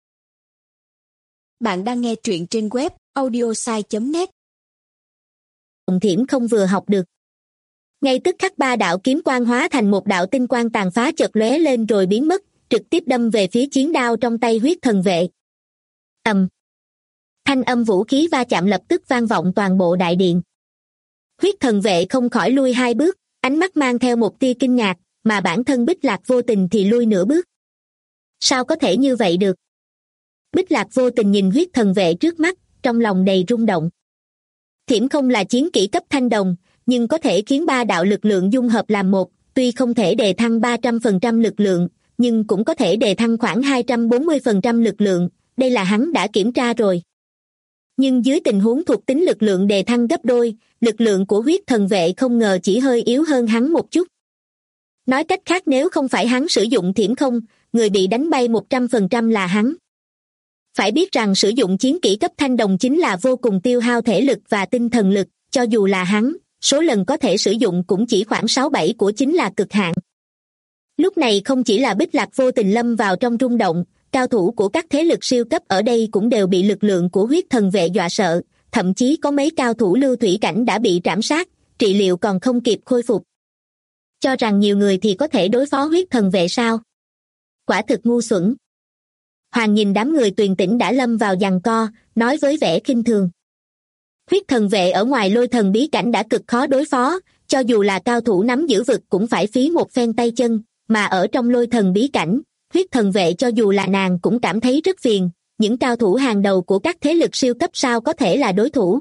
Bạn đang nghe truyện trên web audiosai.net. Thiểm không vừa học được. Ngay tức khắc ba đạo kiếm quang hóa thành một đạo tinh quang tàn phá chợt lóe lên rồi biến mất, trực tiếp đâm về phía chiến đao trong tay huyết thần vệ. Thanh âm vũ khí va chạm lập tức vang vọng toàn bộ đại điện. Huyết thần vệ không khỏi lui hai bước, ánh mắt mang theo một tia kinh ngạc, mà bản thân Bích Lạc Vô Tình thì lui nửa bước. Sao có thể như vậy được? Bích Lạc Vô Tình nhìn huyết thần vệ trước mắt, trong lòng đầy rung động. Thiểm không là chiến kỹ cấp thanh đồng, nhưng có thể khiến ba đạo lực lượng dung hợp làm một, tuy không thể đề thăng 300% lực lượng, nhưng cũng có thể đề thăng khoảng 240% lực lượng, đây là hắn đã kiểm tra rồi. Nhưng dưới tình huống thuộc tính lực lượng đề thăng gấp đôi, lực lượng của huyết thần vệ không ngờ chỉ hơi yếu hơn hắn một chút. Nói cách khác nếu không phải hắn sử dụng thiểm không, người bị đánh bay 100% là hắn. Phải biết rằng sử dụng chiến kỹ cấp thanh đồng chính là vô cùng tiêu hao thể lực và tinh thần lực, cho dù là hắn, số lần có thể sử dụng cũng chỉ khoảng 6-7 của chính là cực hạn. Lúc này không chỉ là Bích Lạc Vô Tình lâm vào trong rung động, cao thủ của các thế lực siêu cấp ở đây cũng đều bị lực lượng của huyết thần vệ dọa sợ, thậm chí có mấy cao thủ lưu thủy cảnh đã bị trảm sát, trị liệu còn không kịp khôi phục. Cho rằng nhiều người thì có thể đối phó huyết thần vệ sao? Quả thực ngu xuẩn. Hoàng nhìn đám người Tuyền Tĩnh đã lâm vào giằng co, nói với vẻ khinh thường. Huyết thần vệ ở ngoài lôi thần bí cảnh đã cực khó đối phó, cho dù là cao thủ nắm giữ vực cũng phải phí một phen tay chân, mà ở trong lôi thần bí cảnh, huyết thần vệ cho dù là nàng cũng cảm thấy rất phiền, những cao thủ hàng đầu của các thế lực siêu cấp sao có thể là đối thủ.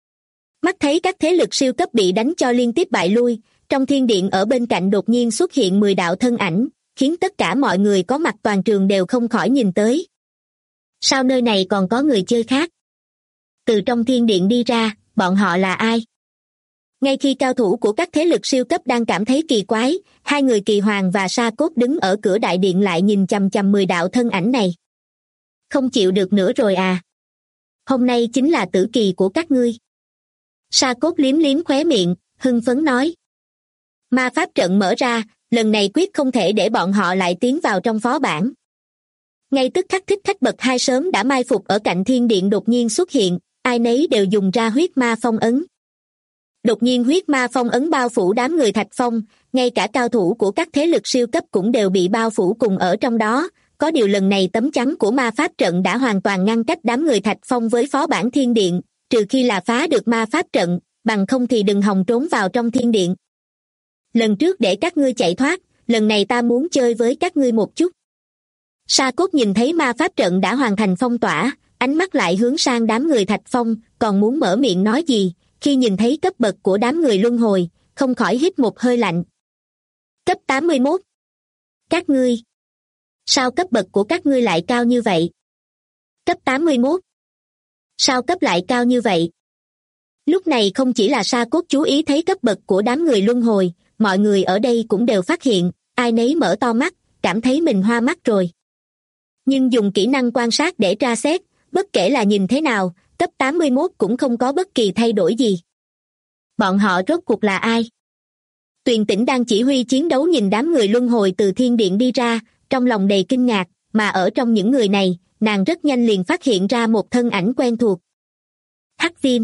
Mắt thấy các thế lực siêu cấp bị đánh cho liên tiếp bại lui, trong thiên điện ở bên cạnh đột nhiên xuất hiện 10 đạo thân ảnh, khiến tất cả mọi người có mặt toàn trường đều không khỏi nhìn tới. Sao nơi này còn có người chơi khác? Từ trong thiên điện đi ra, bọn họ là ai? Ngay khi cao thủ của các thế lực siêu cấp đang cảm thấy kỳ quái, hai người Kỳ Hoàng và Sa Cốt đứng ở cửa đại điện lại nhìn chằm chằm 10 đạo thân ảnh này. Không chịu được nữa rồi à? Hôm nay chính là tử kỳ của các ngươi. Sa Cốt liếm liếm khóe miệng, hưng phấn nói. Ma pháp trận mở ra, lần này quyết không thể để bọn họ lại tiến vào trong phó bản. Ngay tức khắc Thích Khách bậc 2 sớm đã mai phục ở cạnh thiên điện đột nhiên xuất hiện, ai nấy đều dùng ra huyết ma phong ấn. Đột nhiên huyết ma phong ấn bao phủ đám người Thạch Phong, ngay cả cao thủ của các thế lực siêu cấp cũng đều bị bao phủ cùng ở trong đó, có điều lần này tấm chắn của ma pháp trận đã hoàn toàn ngăn cách đám người Thạch Phong với phó bản thiên điện, trừ khi là phá được ma pháp trận, bằng không thì đừng hòng trốn vào trong thiên điện. Lần trước để các ngươi chạy thoát, lần này ta muốn chơi với các ngươi một chút. Sa Cốt nhìn thấy ma pháp trận đã hoàn thành phong tỏa, ánh mắt lại hướng sang đám người Thạch Phong, còn muốn mở miệng nói gì, khi nhìn thấy cấp bậc của đám người luân hồi, không khỏi hít một hơi lạnh. Cấp 81. Các ngươi. Sao cấp bậc của các ngươi lại cao như vậy? Cấp 81. Sao cấp lại cao như vậy? Lúc này không chỉ là Sa Cốt chú ý thấy cấp bậc của đám người luân hồi, mọi người ở đây cũng đều phát hiện, ai nấy mở to mắt, cảm thấy mình hoa mắt rồi. Nhưng dùng kỹ năng quan sát để tra xét, bất kể là nhìn thế nào, cấp 81 cũng không có bất kỳ thay đổi gì. Bọn họ rốt cuộc là ai? Tuyền Tĩnh đang chỉ huy chiến đấu nhìn đám người luân hồi từ thiên điện đi ra, trong lòng đầy kinh ngạc, mà ở trong những người này, nàng rất nhanh liền phát hiện ra một thân ảnh quen thuộc. Hắc Viêm.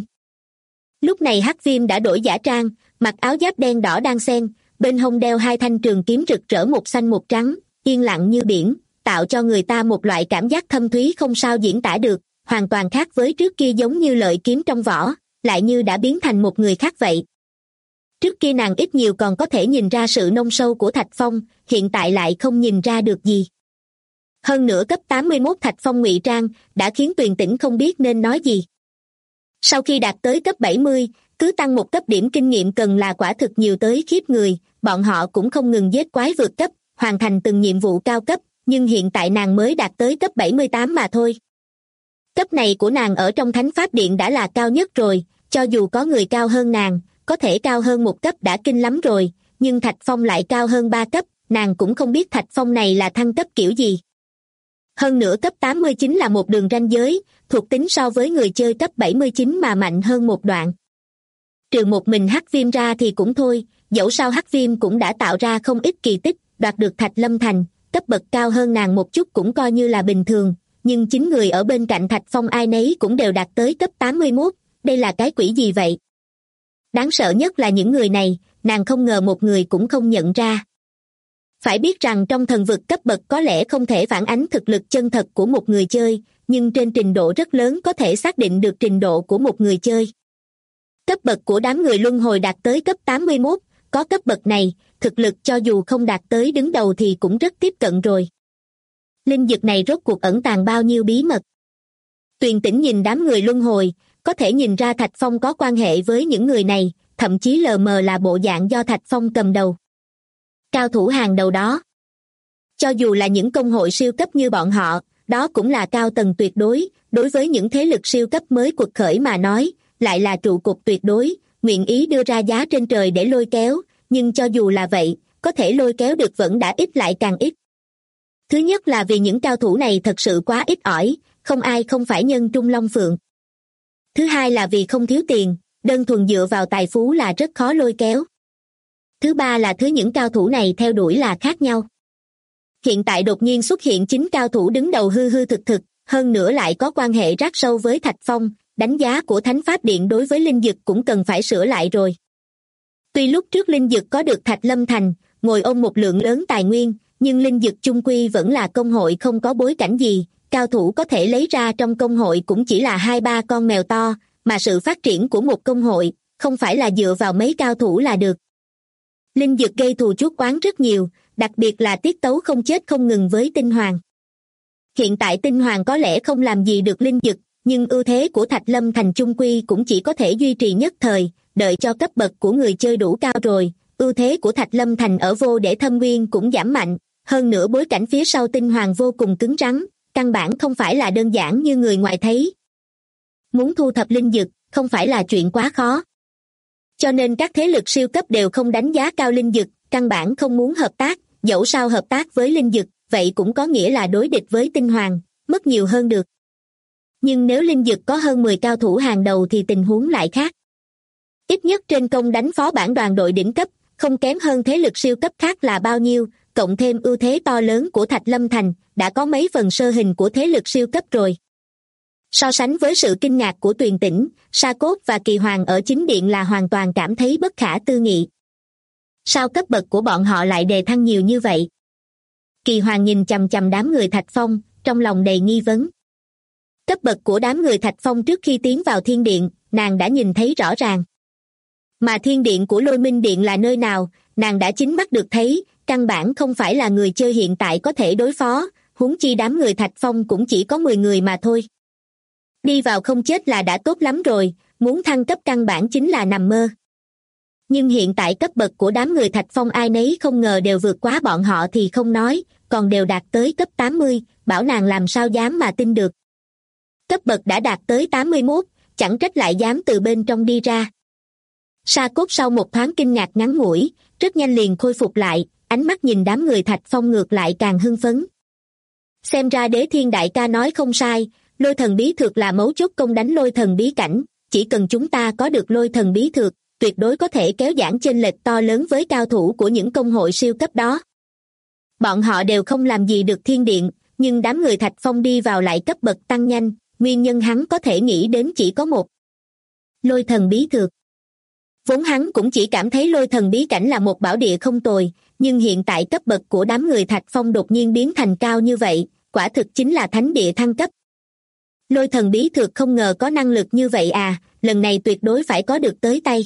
Lúc này Hắc Viêm đã đổi giả trang, mặc áo giáp đen đỏ đan xen, bên hông đeo hai thanh trường kiếm rực rỡ một xanh một trắng, yên lặng như biển, tạo cho người ta một loại cảm giác thâm thúy không sao diễn tả được, hoàn toàn khác với trước kia, giống như lợi kiếm trong vỏ, lại như đã biến thành một người khác vậy. Trước kia nàng ít nhiều còn có thể nhìn ra sự nông sâu của Thạch Phong, hiện tại lại không nhìn ra được gì. Hơn nữa cấp 81 Thạch Phong ngụy trang đã khiến Tuyền Tĩnh không biết nên nói gì. Sau khi đạt tới cấp 70, cứ tăng một cấp điểm kinh nghiệm cần là quả thực nhiều tới khiếp người, bọn họ cũng không ngừng giết quái vượt cấp, hoàn thành từng nhiệm vụ cao cấp, nhưng hiện tại nàng mới đạt tới cấp 78 mà thôi. Cấp này của nàng ở trong Thánh Pháp Điện đã là cao nhất rồi, cho dù có người cao hơn nàng, có thể cao hơn một cấp đã kinh lắm rồi, nhưng Thạch Phong lại cao hơn 3 cấp, nàng cũng không biết Thạch Phong này là thăng cấp kiểu gì. Hơn nữa cấp 89 là một đường ranh giới, thuộc tính so với người chơi cấp 79 mà mạnh hơn một đoạn. Trừ một mình Hắc Viêm ra thì cũng thôi, dẫu sao Hắc Viêm cũng đã tạo ra không ít kỳ tích, đoạt được Thạch Lâm Thành, cấp bậc cao hơn nàng một chút cũng coi như là bình thường, nhưng 9 người ở bên cạnh Thạch Phong ai nấy cũng đều đạt tới cấp 81, đây là cái quỷ gì vậy? Đáng sợ nhất là những người này, nàng không ngờ một người cũng không nhận ra. Phải biết rằng trong thần vực cấp bậc có lẽ không thể phản ánh thực lực chân thật của một người chơi, nhưng trên trình độ rất lớn có thể xác định được trình độ của một người chơi. Cấp bậc của đám người luân hồi đạt tới cấp 81, có cấp bậc này, thực lực cho dù không đạt tới đứng đầu thì cũng rất tiếp cận rồi. Linh dực này rốt cuộc ẩn tàng bao nhiêu bí mật? Tuyền Tĩnh nhìn đám người luân hồi, có thể nhìn ra Thạch Phong có quan hệ với những người này, thậm chí lờ mờ là bộ dạng do Thạch Phong cầm đầu. Cao thủ hàng đầu đó. Cho dù là những công hội siêu cấp như bọn họ, đó cũng là cao tầng tuyệt đối, đối với những thế lực siêu cấp mới quật khởi mà nói, lại là trụ cột tuyệt đối, nguyện ý đưa ra giá trên trời để lôi kéo, nhưng cho dù là vậy, có thể lôi kéo được vẫn đã ít lại càng ít. Thứ nhất là vì những cao thủ này thật sự quá ít ỏi, không ai không phải nhân trung long phượng. Thứ hai là vì không thiếu tiền, đơn thuần dựa vào tài phú là rất khó lôi kéo. Thứ ba là thứ những cao thủ này theo đuổi là khác nhau. Hiện tại đột nhiên xuất hiện 9 cao thủ đứng đầu hư hư thực thực, hơn nữa lại có quan hệ rác sâu với Thạch Phong, đánh giá của Thánh Pháp Điện đối với linh dực cũng cần phải sửa lại rồi. Tuy lúc trước linh dực có được Thạch Lâm Thành, ngồi ôm một lượng lớn tài nguyên, nhưng linh dực chung quy vẫn là công hội không có bối cảnh gì, cao thủ có thể lấy ra trong công hội cũng chỉ là 2-3 con mèo to, mà sự phát triển của một công hội, không phải là dựa vào mấy cao thủ là được. Linh dực gây thù chuốc oán rất nhiều, đặc biệt là tiết tấu không chết không ngừng với Tinh Hoàng. Hiện tại Tinh Hoàng có lẽ không làm gì được linh dực, nhưng ưu thế của Thạch Lâm Thành chung quy cũng chỉ có thể duy trì nhất thời, đợi cho cấp bậc của người chơi đủ cao rồi, ưu thế của Thạch Lâm Thành ở vô để thâm nguyên cũng giảm mạnh, hơn nữa bối cảnh phía sau Tinh Hoàng vô cùng cứng rắn, căn bản không phải là đơn giản như người ngoài thấy. Muốn thu thập linh dực, không phải là chuyện quá khó. Cho nên các thế lực siêu cấp đều không đánh giá cao linh dực, căn bản không muốn hợp tác, dẫu sao hợp tác với linh dực, vậy cũng có nghĩa là đối địch với Tinh Hoàng, mất nhiều hơn được. Nhưng nếu linh dực có hơn 10 cao thủ hàng đầu thì tình huống lại khác. Ít nhất trên công đánh phó bản đoàn đội đỉnh cấp, không kém hơn thế lực siêu cấp khác là bao nhiêu, cộng thêm ưu thế to lớn của Thạch Lâm Thành, đã có mấy phần sơ hình của thế lực siêu cấp rồi. So sánh với sự kinh ngạc của Tuyền Tĩnh, Sa Cốt và Kỳ Hoàng ở chính điện là hoàn toàn cảm thấy bất khả tư nghị. Sao cấp bậc của bọn họ lại đề thăng nhiều như vậy? Kỳ Hoàng nhìn chằm chằm đám người Thạch Phong, trong lòng đầy nghi vấn. Cấp bậc của đám người Thạch Phong trước khi tiến vào thiên điện, nàng đã nhìn thấy rõ ràng. Mà thiên điện của Lôi Minh Điện là nơi nào, nàng đã chính mắt được thấy, căn bản không phải là người chơi hiện tại có thể đối phó, huống chi đám người Thạch Phong cũng chỉ có 10 người mà thôi. Đi vào không chết là đã tốt lắm rồi, muốn thăng cấp căn bản chính là nằm mơ. Nhưng hiện tại cấp bậc của đám người Thạch Phong ai nấy không ngờ đều vượt quá bọn họ thì không nói, còn đều đạt tới cấp 80, bảo nàng làm sao dám mà tin được. Cấp bậc đã đạt tới 81, chẳng trách lại dám từ bên trong đi ra. Sa Cốt sau một thoáng kinh ngạc ngắn ngủi, rất nhanh liền khôi phục lại, ánh mắt nhìn đám người Thạch Phong ngược lại càng hưng phấn. Xem ra Đế Thiên đại ca nói không sai, lôi thần bí thược là mấu chốt công đánh lôi thần bí cảnh, chỉ cần chúng ta có được lôi thần bí thược, tuyệt đối có thể kéo giãn chênh lệch to lớn với cao thủ của những công hội siêu cấp đó. Bọn họ đều không làm gì được thiên điện, nhưng đám người Thạch Phong đi vào lại cấp bậc tăng nhanh, nguyên nhân hắn có thể nghĩ đến chỉ có một. Lôi thần bí thược. Vốn hắn cũng chỉ cảm thấy lôi thần bí cảnh là một bảo địa không tồi, nhưng hiện tại cấp bậc của đám người Thạch Phong đột nhiên biến thành cao như vậy, quả thực chính là thánh địa thăng cấp. Lôi thần bí thược không ngờ có năng lực như vậy à, lần này tuyệt đối phải có được tới tay.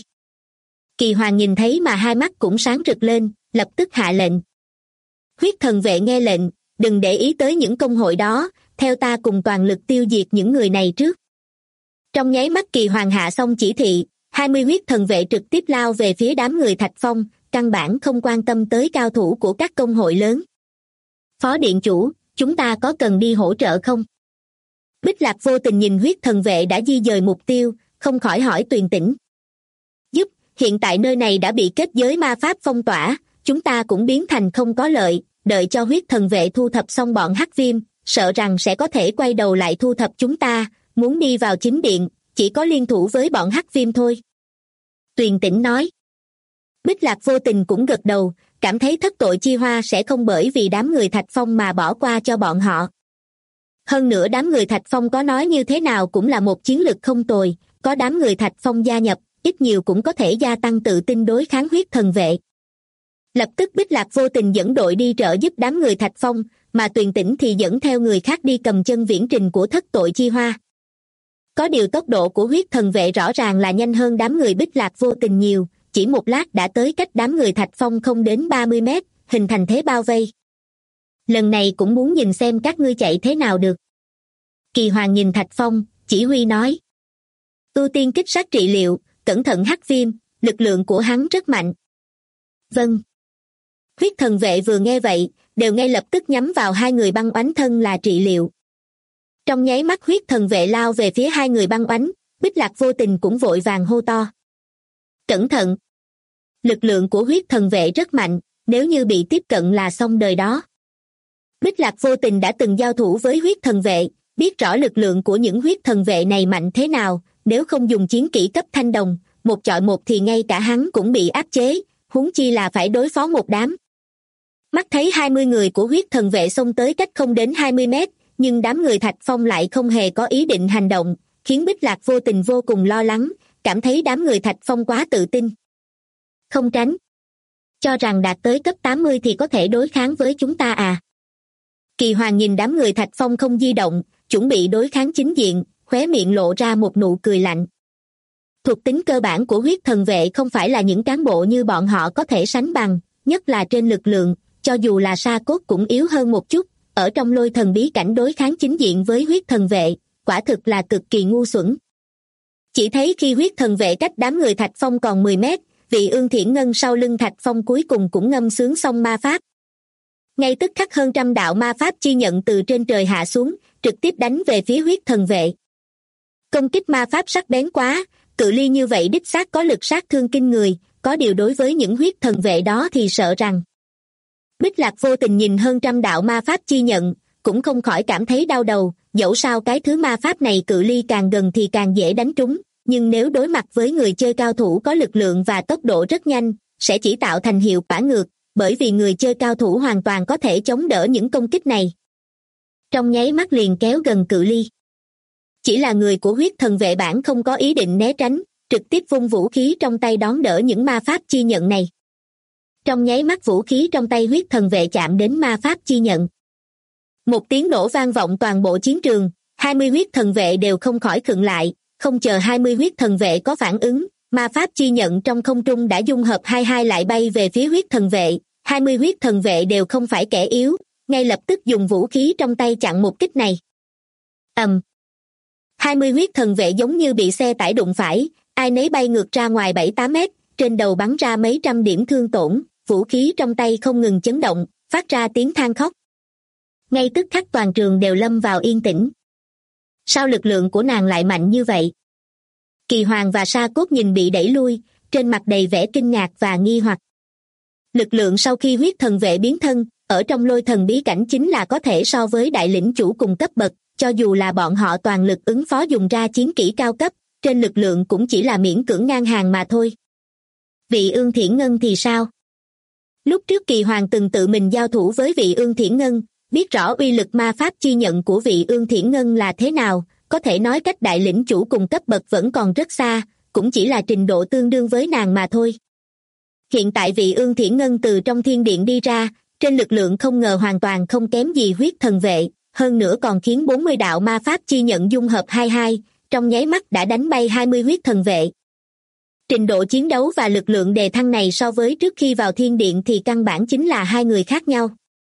Kỳ Hoàng nhìn thấy mà hai mắt cũng sáng rực lên, lập tức hạ lệnh. Huyết thần vệ nghe lệnh, đừng để ý tới những công hội đó, theo ta cùng toàn lực tiêu diệt những người này trước. Trong nháy mắt Kỳ Hoàng hạ xong chỉ thị, 20 huyết thần vệ trực tiếp lao về phía đám người Thạch Phong, căn bản không quan tâm tới cao thủ của các công hội lớn. Phó điện chủ, chúng ta có cần đi hỗ trợ không? Bích Lạc vô tình nhìn huyết thần vệ đã di dời mục tiêu, không khỏi hỏi Tuyền Tĩnh. Giúp, hiện tại nơi này đã bị kết giới ma pháp phong tỏa, chúng ta cũng biến thành không có lợi, đợi cho huyết thần vệ thu thập xong bọn Hắc Viêm, sợ rằng sẽ có thể quay đầu lại thu thập chúng ta, muốn đi vào chính điện, chỉ có liên thủ với bọn Hắc Viêm thôi. Tuyền Tĩnh nói. Bích Lạc vô tình cũng gật đầu, cảm thấy thất tội chi hoa sẽ không bởi vì đám người Thạch Phong mà bỏ qua cho bọn họ. Hơn nữa đám người Thạch Phong có nói như thế nào cũng là một chiến lược không tồi, có đám người Thạch Phong gia nhập, ít nhiều cũng có thể gia tăng tự tin đối kháng huyết thần vệ. Lập tức Bích Lạc vô tình dẫn đội đi trợ giúp đám người Thạch Phong, mà Tuyền Tĩnh thì dẫn theo người khác đi cầm chân viễn trình của thất tội chi hoa. Có điều tốc độ của huyết thần vệ rõ ràng là nhanh hơn đám người Bích Lạc vô tình nhiều, chỉ một lát đã tới cách đám người Thạch Phong không đến 30 mét, hình thành thế bao vây. Lần này cũng muốn nhìn xem các ngươi chạy thế nào được. Kỳ Hoàng nhìn Thạch Phong, chỉ huy nói. Ưu tiên kích sát trị liệu, cẩn thận Hắc Viêm, lực lượng của hắn rất mạnh. Vâng. Huyết thần vệ vừa nghe vậy, đều ngay lập tức nhắm vào hai người băng oánh thân là trị liệu. Trong nháy mắt huyết thần vệ lao về phía hai người băng oánh, Bích Lạc vô tình cũng vội vàng hô to. Cẩn thận! Lực lượng của huyết thần vệ rất mạnh, nếu như bị tiếp cận là xong đời đó. Bích Lạc vô tình đã từng giao thủ với huyết thần vệ, biết rõ lực lượng của những huyết thần vệ này mạnh thế nào, nếu không dùng chiến kỹ cấp thanh đồng, một chọi một thì ngay cả hắn cũng bị áp chế, huống chi là phải đối phó một đám. Mắt thấy 20 người của huyết thần vệ xông tới cách không đến 20 mét, nhưng đám người Thạch Phong lại không hề có ý định hành động, khiến Bích Lạc vô tình vô cùng lo lắng, cảm thấy đám người Thạch Phong quá tự tin. Không tránh. Cho rằng đạt tới cấp 80 thì có thể đối kháng với chúng ta à? Kỳ Hoàng nhìn đám người Thạch Phong không di động, chuẩn bị đối kháng chính diện, khóe miệng lộ ra một nụ cười lạnh. Thuộc tính cơ bản của huyết thần vệ không phải là những cán bộ như bọn họ có thể sánh bằng, nhất là trên lực lượng, cho dù là Sa Cốt cũng yếu hơn một chút, ở trong lôi thần bí cảnh đối kháng chính diện với huyết thần vệ, quả thực là cực kỳ ngu xuẩn. Chỉ thấy khi huyết thần vệ cách đám người Thạch Phong còn 10 mét, vị Ương Thiển Ngân sau lưng Thạch Phong cuối cùng cũng ngâm sướng xong ma pháp. Ngay tức khắc hơn trăm đạo ma pháp chi nhận từ trên trời hạ xuống, trực tiếp đánh về phía huyết thần vệ. Công kích ma pháp sắc bén quá, cự ly như vậy đích xác có lực sát thương kinh người, có điều đối với những huyết thần vệ đó thì sợ rằng. Bích Lạc vô tình nhìn hơn trăm đạo ma pháp chi nhận, cũng không khỏi cảm thấy đau đầu, dẫu sao cái thứ ma pháp này cự ly càng gần thì càng dễ đánh trúng, nhưng nếu đối mặt với người chơi cao thủ có lực lượng và tốc độ rất nhanh, sẽ chỉ tạo thành hiệu quả ngược, bởi vì người chơi cao thủ hoàn toàn có thể chống đỡ những công kích này. Trong nháy mắt liền kéo gần cự ly. Chỉ là người của huyết thần vệ bản không có ý định né tránh, trực tiếp vung vũ khí trong tay đón đỡ những ma pháp chi nhận này. Trong nháy mắt vũ khí trong tay huyết thần vệ chạm đến ma pháp chi nhận. Một tiếng nổ vang vọng toàn bộ chiến trường, 20 huyết thần vệ đều không khỏi khựng lại, không chờ 20 huyết thần vệ có phản ứng, ma pháp chi nhận trong không trung đã dung hợp hai lại bay về phía huyết thần vệ, 20 huyết thần vệ đều không phải kẻ yếu, ngay lập tức dùng vũ khí trong tay chặn một kích này. 20 huyết thần vệ giống như bị xe tải đụng phải, ai nấy bay ngược ra ngoài 7-8 mét, trên đầu bắn ra mấy trăm điểm thương tổn, vũ khí trong tay không ngừng chấn động, phát ra tiếng than khóc. Ngay tức khắc toàn trường đều lâm vào yên tĩnh. Sao lực lượng của nàng lại mạnh như vậy? Kỳ Hoàng và Sa Cốt nhìn bị đẩy lui, trên mặt đầy vẻ kinh ngạc và nghi hoặc. Lực lượng sau khi huyết thần vệ biến thân, ở trong lôi thần bí cảnh chính là có thể so với đại lĩnh chủ cùng cấp bậc, cho dù là bọn họ toàn lực ứng phó dùng ra chiến kỹ cao cấp, trên lực lượng cũng chỉ là miễn cưỡng ngang hàng mà thôi. Vị Ương Thiển Ngân thì sao? Lúc trước Kỳ Hoàng từng tự mình giao thủ với vị Ương Thiển Ngân, biết rõ uy lực ma pháp chi nhận của vị Ương Thiển Ngân là thế nào, có thể nói cách đại lĩnh chủ cùng cấp bậc vẫn còn rất xa, cũng chỉ là trình độ tương đương với nàng mà thôi. Hiện tại vị Ương Thiển Ngân từ trong thiên điện đi ra, trên lực lượng không ngờ hoàn toàn không kém gì huyết thần vệ, hơn nữa còn khiến 40 đạo ma pháp chi nhận dung hợp 22, trong nháy mắt đã đánh bay 20 huyết thần vệ. Trình độ chiến đấu và lực lượng đề thăng này so với trước khi vào thiên điện thì căn bản chính là hai người khác nhau.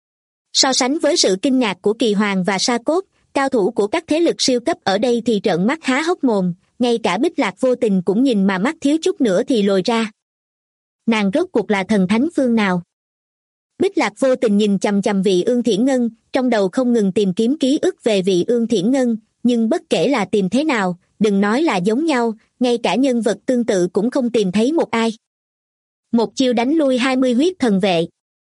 So sánh với sự kinh ngạc của Kỳ Hoàng và Sa Cốt, cao thủ của các thế lực siêu cấp ở đây thì trợn mắt há hốc mồm, ngay cả Bích Lạc Vô Tình cũng nhìn mà mắt thiếu chút nữa thì lồi ra. Nàng rốt cuộc là thần thánh phương nào? Bích Lạc Vô Tình nhìn chằm chằm vị Ương Thiển Ngân, trong đầu không ngừng tìm kiếm ký ức về vị Ương Thiển Ngân, nhưng bất kể là tìm thế nào, đừng nói là giống nhau, ngay cả nhân vật tương tự cũng không tìm thấy một ai. Một chiêu đánh lui 20 huyết thần vệ.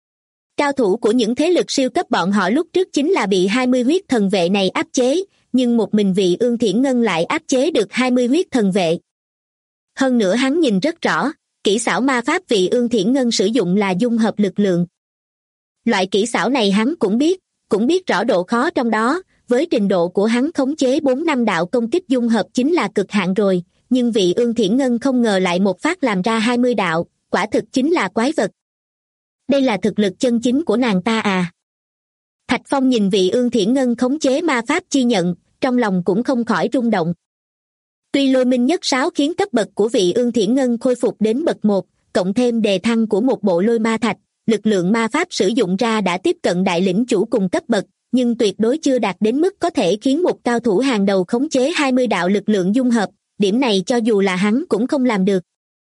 Cao thủ của những thế lực siêu cấp bọn họ lúc trước chính là bị 20 huyết thần vệ này áp chế, nhưng một mình vị Ương Thiển Ngân lại áp chế được 20 huyết thần vệ. Hơn nữa hắn nhìn rất rõ, kỹ xảo ma pháp vị Ương Thiển Ngân sử dụng là dung hợp lực lượng. Loại kỹ xảo này hắn cũng biết rõ độ khó trong đó, với trình độ của hắn khống chế 4-5 đạo công kích dung hợp chính là cực hạn rồi, nhưng vị Ương Thiển Ngân không ngờ lại một phát làm ra 20 đạo, quả thực chính là quái vật. Đây là thực lực chân chính của nàng ta à? Thạch Phong nhìn vị Ương Thiển Ngân khống chế ma pháp chi nhận, trong lòng cũng không khỏi rung động. Tuy lôi minh nhất sáo khiến cấp bậc của vị Ương Thiển Ngân khôi phục đến bậc 1, cộng thêm đề thăng của một bộ lôi ma thạch, lực lượng ma pháp sử dụng ra đã tiếp cận đại lĩnh chủ cùng cấp bậc, nhưng tuyệt đối chưa đạt đến mức có thể khiến một cao thủ hàng đầu khống chế 20 đạo lực lượng dung hợp, điểm này cho dù là hắn cũng không làm được.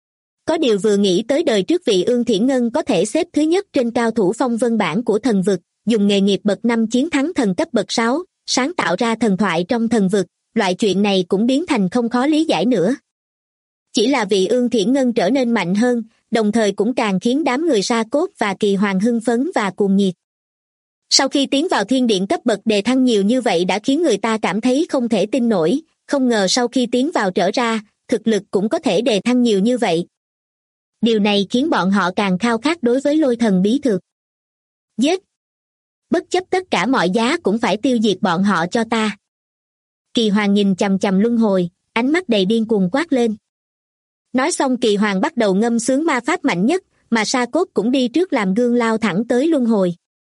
Có điều vừa nghĩ tới đời trước vị Ương Thiển Ngân có thể xếp thứ nhất trên cao thủ phong vân bảng của thần vực, dùng nghề nghiệp bậc 5 chiến thắng thần cấp bậc 6, sáng tạo ra thần thoại trong thần vực, loại chuyện này cũng biến thành không khó lý giải nữa. Chỉ là vị Ương Thiển Ngân trở nên mạnh hơn, đồng thời cũng càng khiến đám người Sa Cốt và Kỳ Hoàng hưng phấn và cuồng nhiệt. Sau khi tiến vào thiên điện cấp bậc đề thăng nhiều như vậy đã khiến người ta cảm thấy không thể tin nổi, không ngờ sau khi tiến vào trở ra, thực lực cũng có thể đề thăng nhiều như vậy. Điều này khiến bọn họ càng khao khát đối với lôi thần bí thực. Giết! Bất chấp tất cả mọi giá cũng phải tiêu diệt bọn họ cho ta. Kỳ Hoàng nhìn chằm chằm luân hồi, ánh mắt đầy điên cuồng quát lên. Nói xong Kỳ Hoàng bắt đầu ngâm xướng ma pháp mạnh nhất, mà Sa Cốt cũng đi trước làm gương lao thẳng tới luân hồi.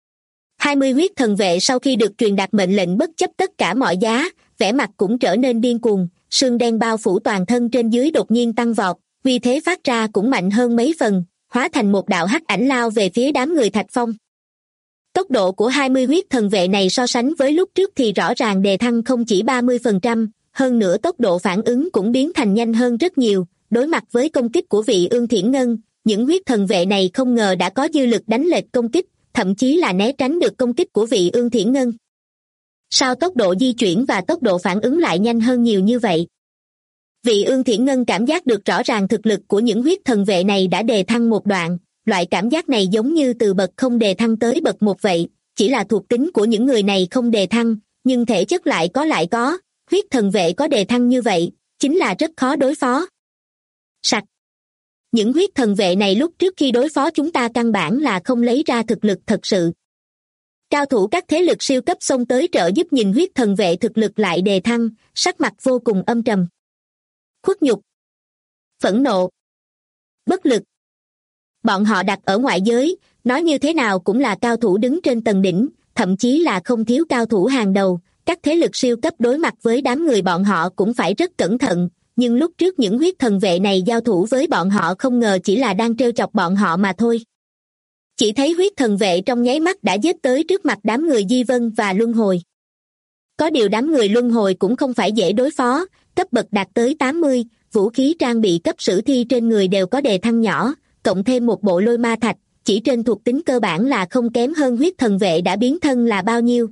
20 huyết thần vệ sau khi được truyền đạt mệnh lệnh bất chấp tất cả mọi giá, vẻ mặt cũng trở nên điên cuồng, sương đen bao phủ toàn thân trên dưới đột nhiên tăng vọt, vì thế phát ra cũng mạnh hơn mấy phần, hóa thành một đạo hắc ảnh lao về phía đám người Thạch Phong. Tốc độ của 20 huyết thần vệ này so sánh với lúc trước thì rõ ràng đề thăng không chỉ 30%, hơn nữa tốc độ phản ứng cũng biến thành nhanh hơn rất nhiều. Đối mặt với công kích của vị Ương Thiển Ngân, những huyết thần vệ này không ngờ đã có dư lực đánh lệch công kích, thậm chí là né tránh được công kích của vị Ương Thiển Ngân. Sao tốc độ di chuyển và tốc độ phản ứng lại nhanh hơn nhiều như vậy? Vị Ương Thiển Ngân cảm giác được rõ ràng thực lực của những huyết thần vệ này đã đề thăng một đoạn, loại cảm giác này giống như từ bậc không đề thăng tới bậc 1 vậy, chỉ là thuộc tính của những người này không đề thăng, nhưng thể chất lại có, huyết thần vệ có đề thăng như vậy, chính là rất khó đối phó. Sặc. Những huyết thần vệ này lúc trước khi đối phó chúng ta căn bản là không lấy ra thực lực thật sự. Cao thủ các thế lực siêu cấp xông tới trợ giúp nhìn huyết thần vệ thực lực lại đề thăng, sắc mặt vô cùng âm trầm. Khuất nhục, phẫn nộ, bất lực. Bọn họ đặt ở ngoại giới, nói như thế nào cũng là cao thủ đứng trên tầng đỉnh, thậm chí là không thiếu cao thủ hàng đầu, các thế lực siêu cấp đối mặt với đám người bọn họ cũng phải rất cẩn thận. Nhưng lúc trước những huyết thần vệ này giao thủ với bọn họ không ngờ chỉ là đang trêu chọc bọn họ mà thôi. Chỉ thấy huyết thần vệ trong nháy mắt đã giết tới trước mặt đám người Di Vân và Luân Hồi. Có điều đám người Luân Hồi cũng không phải dễ đối phó, cấp bậc đạt tới 80, vũ khí trang bị cấp sử thi trên người đều có đề thăng nhỏ, cộng thêm một bộ lôi ma thạch, chỉ trên thuộc tính cơ bản là không kém hơn huyết thần vệ đã biến thân là bao nhiêu.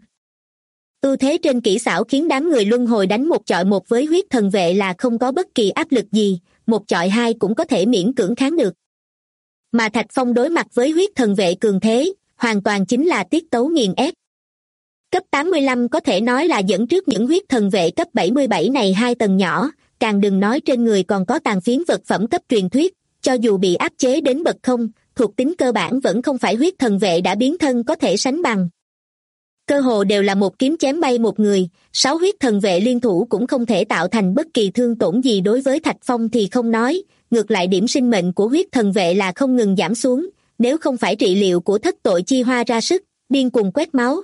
Ưu thế trên kỹ xảo khiến đám người Luân Hồi đánh một chọi một với huyết thần vệ là không có bất kỳ áp lực gì, một chọi hai cũng có thể miễn cưỡng kháng được. Mà Thạch Phong đối mặt với huyết thần vệ cường thế, hoàn toàn chính là tiết tấu nghiền ép. Cấp 85 có thể nói là dẫn trước những huyết thần vệ cấp 77 này 2 tầng nhỏ, càng đừng nói trên người còn có tàn phiến vật phẩm cấp truyền thuyết, cho dù bị áp chế đến bậc không, thuộc tính cơ bản vẫn không phải huyết thần vệ đã biến thân có thể sánh bằng. Cơ hồ đều là một kiếm chém bay một người, 6 huyết thần vệ liên thủ cũng không thể tạo thành bất kỳ thương tổn gì đối với Thạch Phong thì không nói, ngược lại điểm sinh mệnh của huyết thần vệ là không ngừng giảm xuống, nếu không phải trị liệu của thất tội chi hoa ra sức, điên cuồng quét máu.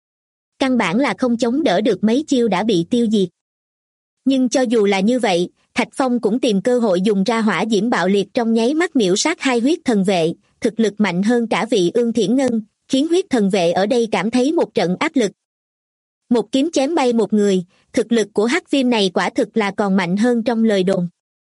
Căn bản là không chống đỡ được mấy chiêu đã bị tiêu diệt. Nhưng cho dù là như vậy, Thạch Phong cũng tìm cơ hội dùng ra hỏa diễm bạo liệt trong nháy mắt miểu sát 2 huyết thần vệ, thực lực mạnh hơn cả vị Ương Thiển Ngân, khiến huyết thần vệ ở đây cảm thấy một trận áp lực. Một kiếm chém bay một người, thực lực của Hắc Viêm này quả thực là còn mạnh hơn trong lời đồn.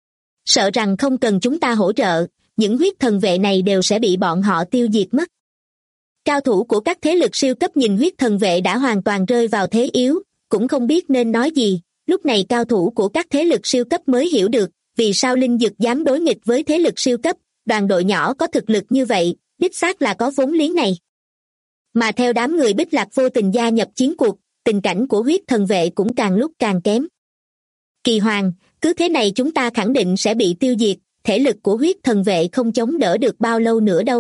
Sợ rằng không cần chúng ta hỗ trợ, những huyết thần vệ này đều sẽ bị bọn họ tiêu diệt mất. Cao thủ của các thế lực siêu cấp nhìn huyết thần vệ đã hoàn toàn rơi vào thế yếu, cũng không biết nên nói gì. Lúc này cao thủ của các thế lực siêu cấp mới hiểu được vì sao Linh Dực dám đối nghịch với thế lực siêu cấp, đoàn đội nhỏ có thực lực như vậy, đích xác là có vốn liếng này. Mà theo đám người Bích Lạc vô tình gia nhập chiến cuộc, tình cảnh của huyết thần vệ cũng càng lúc càng kém. Kỳ Hoàng, cứ thế này chúng ta khẳng định sẽ bị tiêu diệt, thể lực của huyết thần vệ không chống đỡ được bao lâu nữa đâu.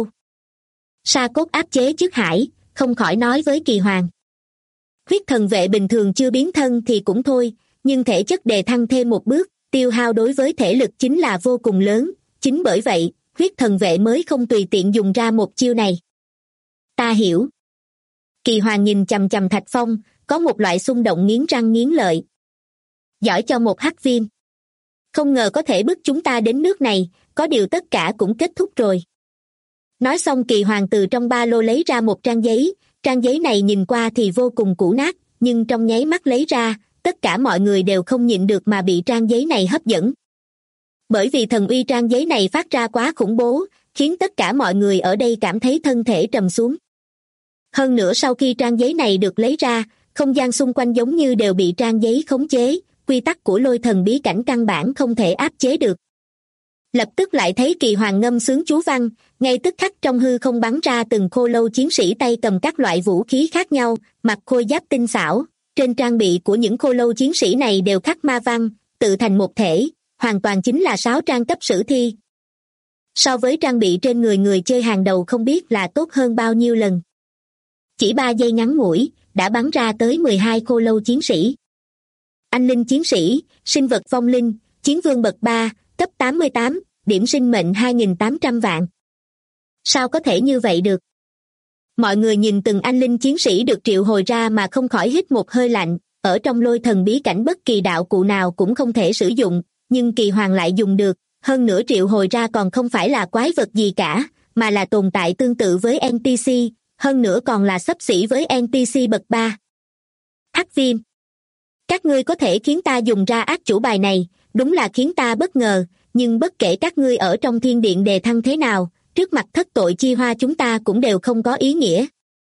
Sa Cốt áp chế Chức Hải, không khỏi nói với Kỳ Hoàng. Huyết thần vệ bình thường chưa biến thân thì cũng thôi, nhưng thể chất đề thăng thêm một bước, tiêu hao đối với thể lực chính là vô cùng lớn, chính bởi vậy, huyết thần vệ mới không tùy tiện dùng ra một chiêu này. Ta hiểu. Kỳ Hoàng nhìn chằm chằm Thạch Phong, có một loại xung động nghiến răng nghiến lợi. Giỏi cho một Hắc Viêm. Không ngờ có thể bức chúng ta đến nước này, có điều tất cả cũng kết thúc rồi. Nói xong Kỳ Hoàng từ trong ba lô lấy ra một trang giấy này nhìn qua thì vô cùng cũ nát, nhưng trong nháy mắt lấy ra, tất cả mọi người đều không nhịn được mà bị trang giấy này hấp dẫn. Bởi vì thần uy trang giấy này phát ra quá khủng bố, khiến tất cả mọi người ở đây cảm thấy thân thể trầm xuống. Hơn nữa sau khi trang giấy này được lấy ra, không gian xung quanh giống như đều bị trang giấy khống chế, quy tắc của lôi thần bí cảnh căn bản không thể áp chế được. Lập tức lại thấy Kỳ Hoàng ngâm sướng chú văn, ngay tức khắc trong hư không bắn ra từng khô lâu chiến sĩ tay cầm các loại vũ khí khác nhau, mặc khôi giáp tinh xảo, trên trang bị của những khô lâu chiến sĩ này đều khắc ma văn, tự thành một thể, hoàn toàn chính là 6 trang cấp sử thi. So với trang bị trên người chơi hàng đầu không biết là tốt hơn bao nhiêu lần. Chỉ 3 giây ngắn ngủi, đã bắn ra tới 12 khô lâu chiến sĩ. Anh linh chiến sĩ, sinh vật vong linh, chiến vương bậc 3, cấp 88, điểm sinh mệnh 2.800 vạn. Sao có thể như vậy được? Mọi người nhìn từng anh linh chiến sĩ được triệu hồi ra mà không khỏi hít một hơi lạnh, ở trong lôi thần bí cảnh bất kỳ đạo cụ nào cũng không thể sử dụng, nhưng Kỳ Hoàng lại dùng được, hơn nữa triệu hồi ra còn không phải là quái vật gì cả, mà là tồn tại tương tự với NPC, hơn nữa còn là xấp xỉ với NPC bậc 3. Hắc Viêm. Các ngươi có thể khiến ta dùng ra ác chủ bài này, đúng là khiến ta bất ngờ, nhưng bất kể các ngươi ở trong thiên điện đề thăng thế nào, trước mặt thất tội chi hoa chúng ta cũng đều không có ý nghĩa.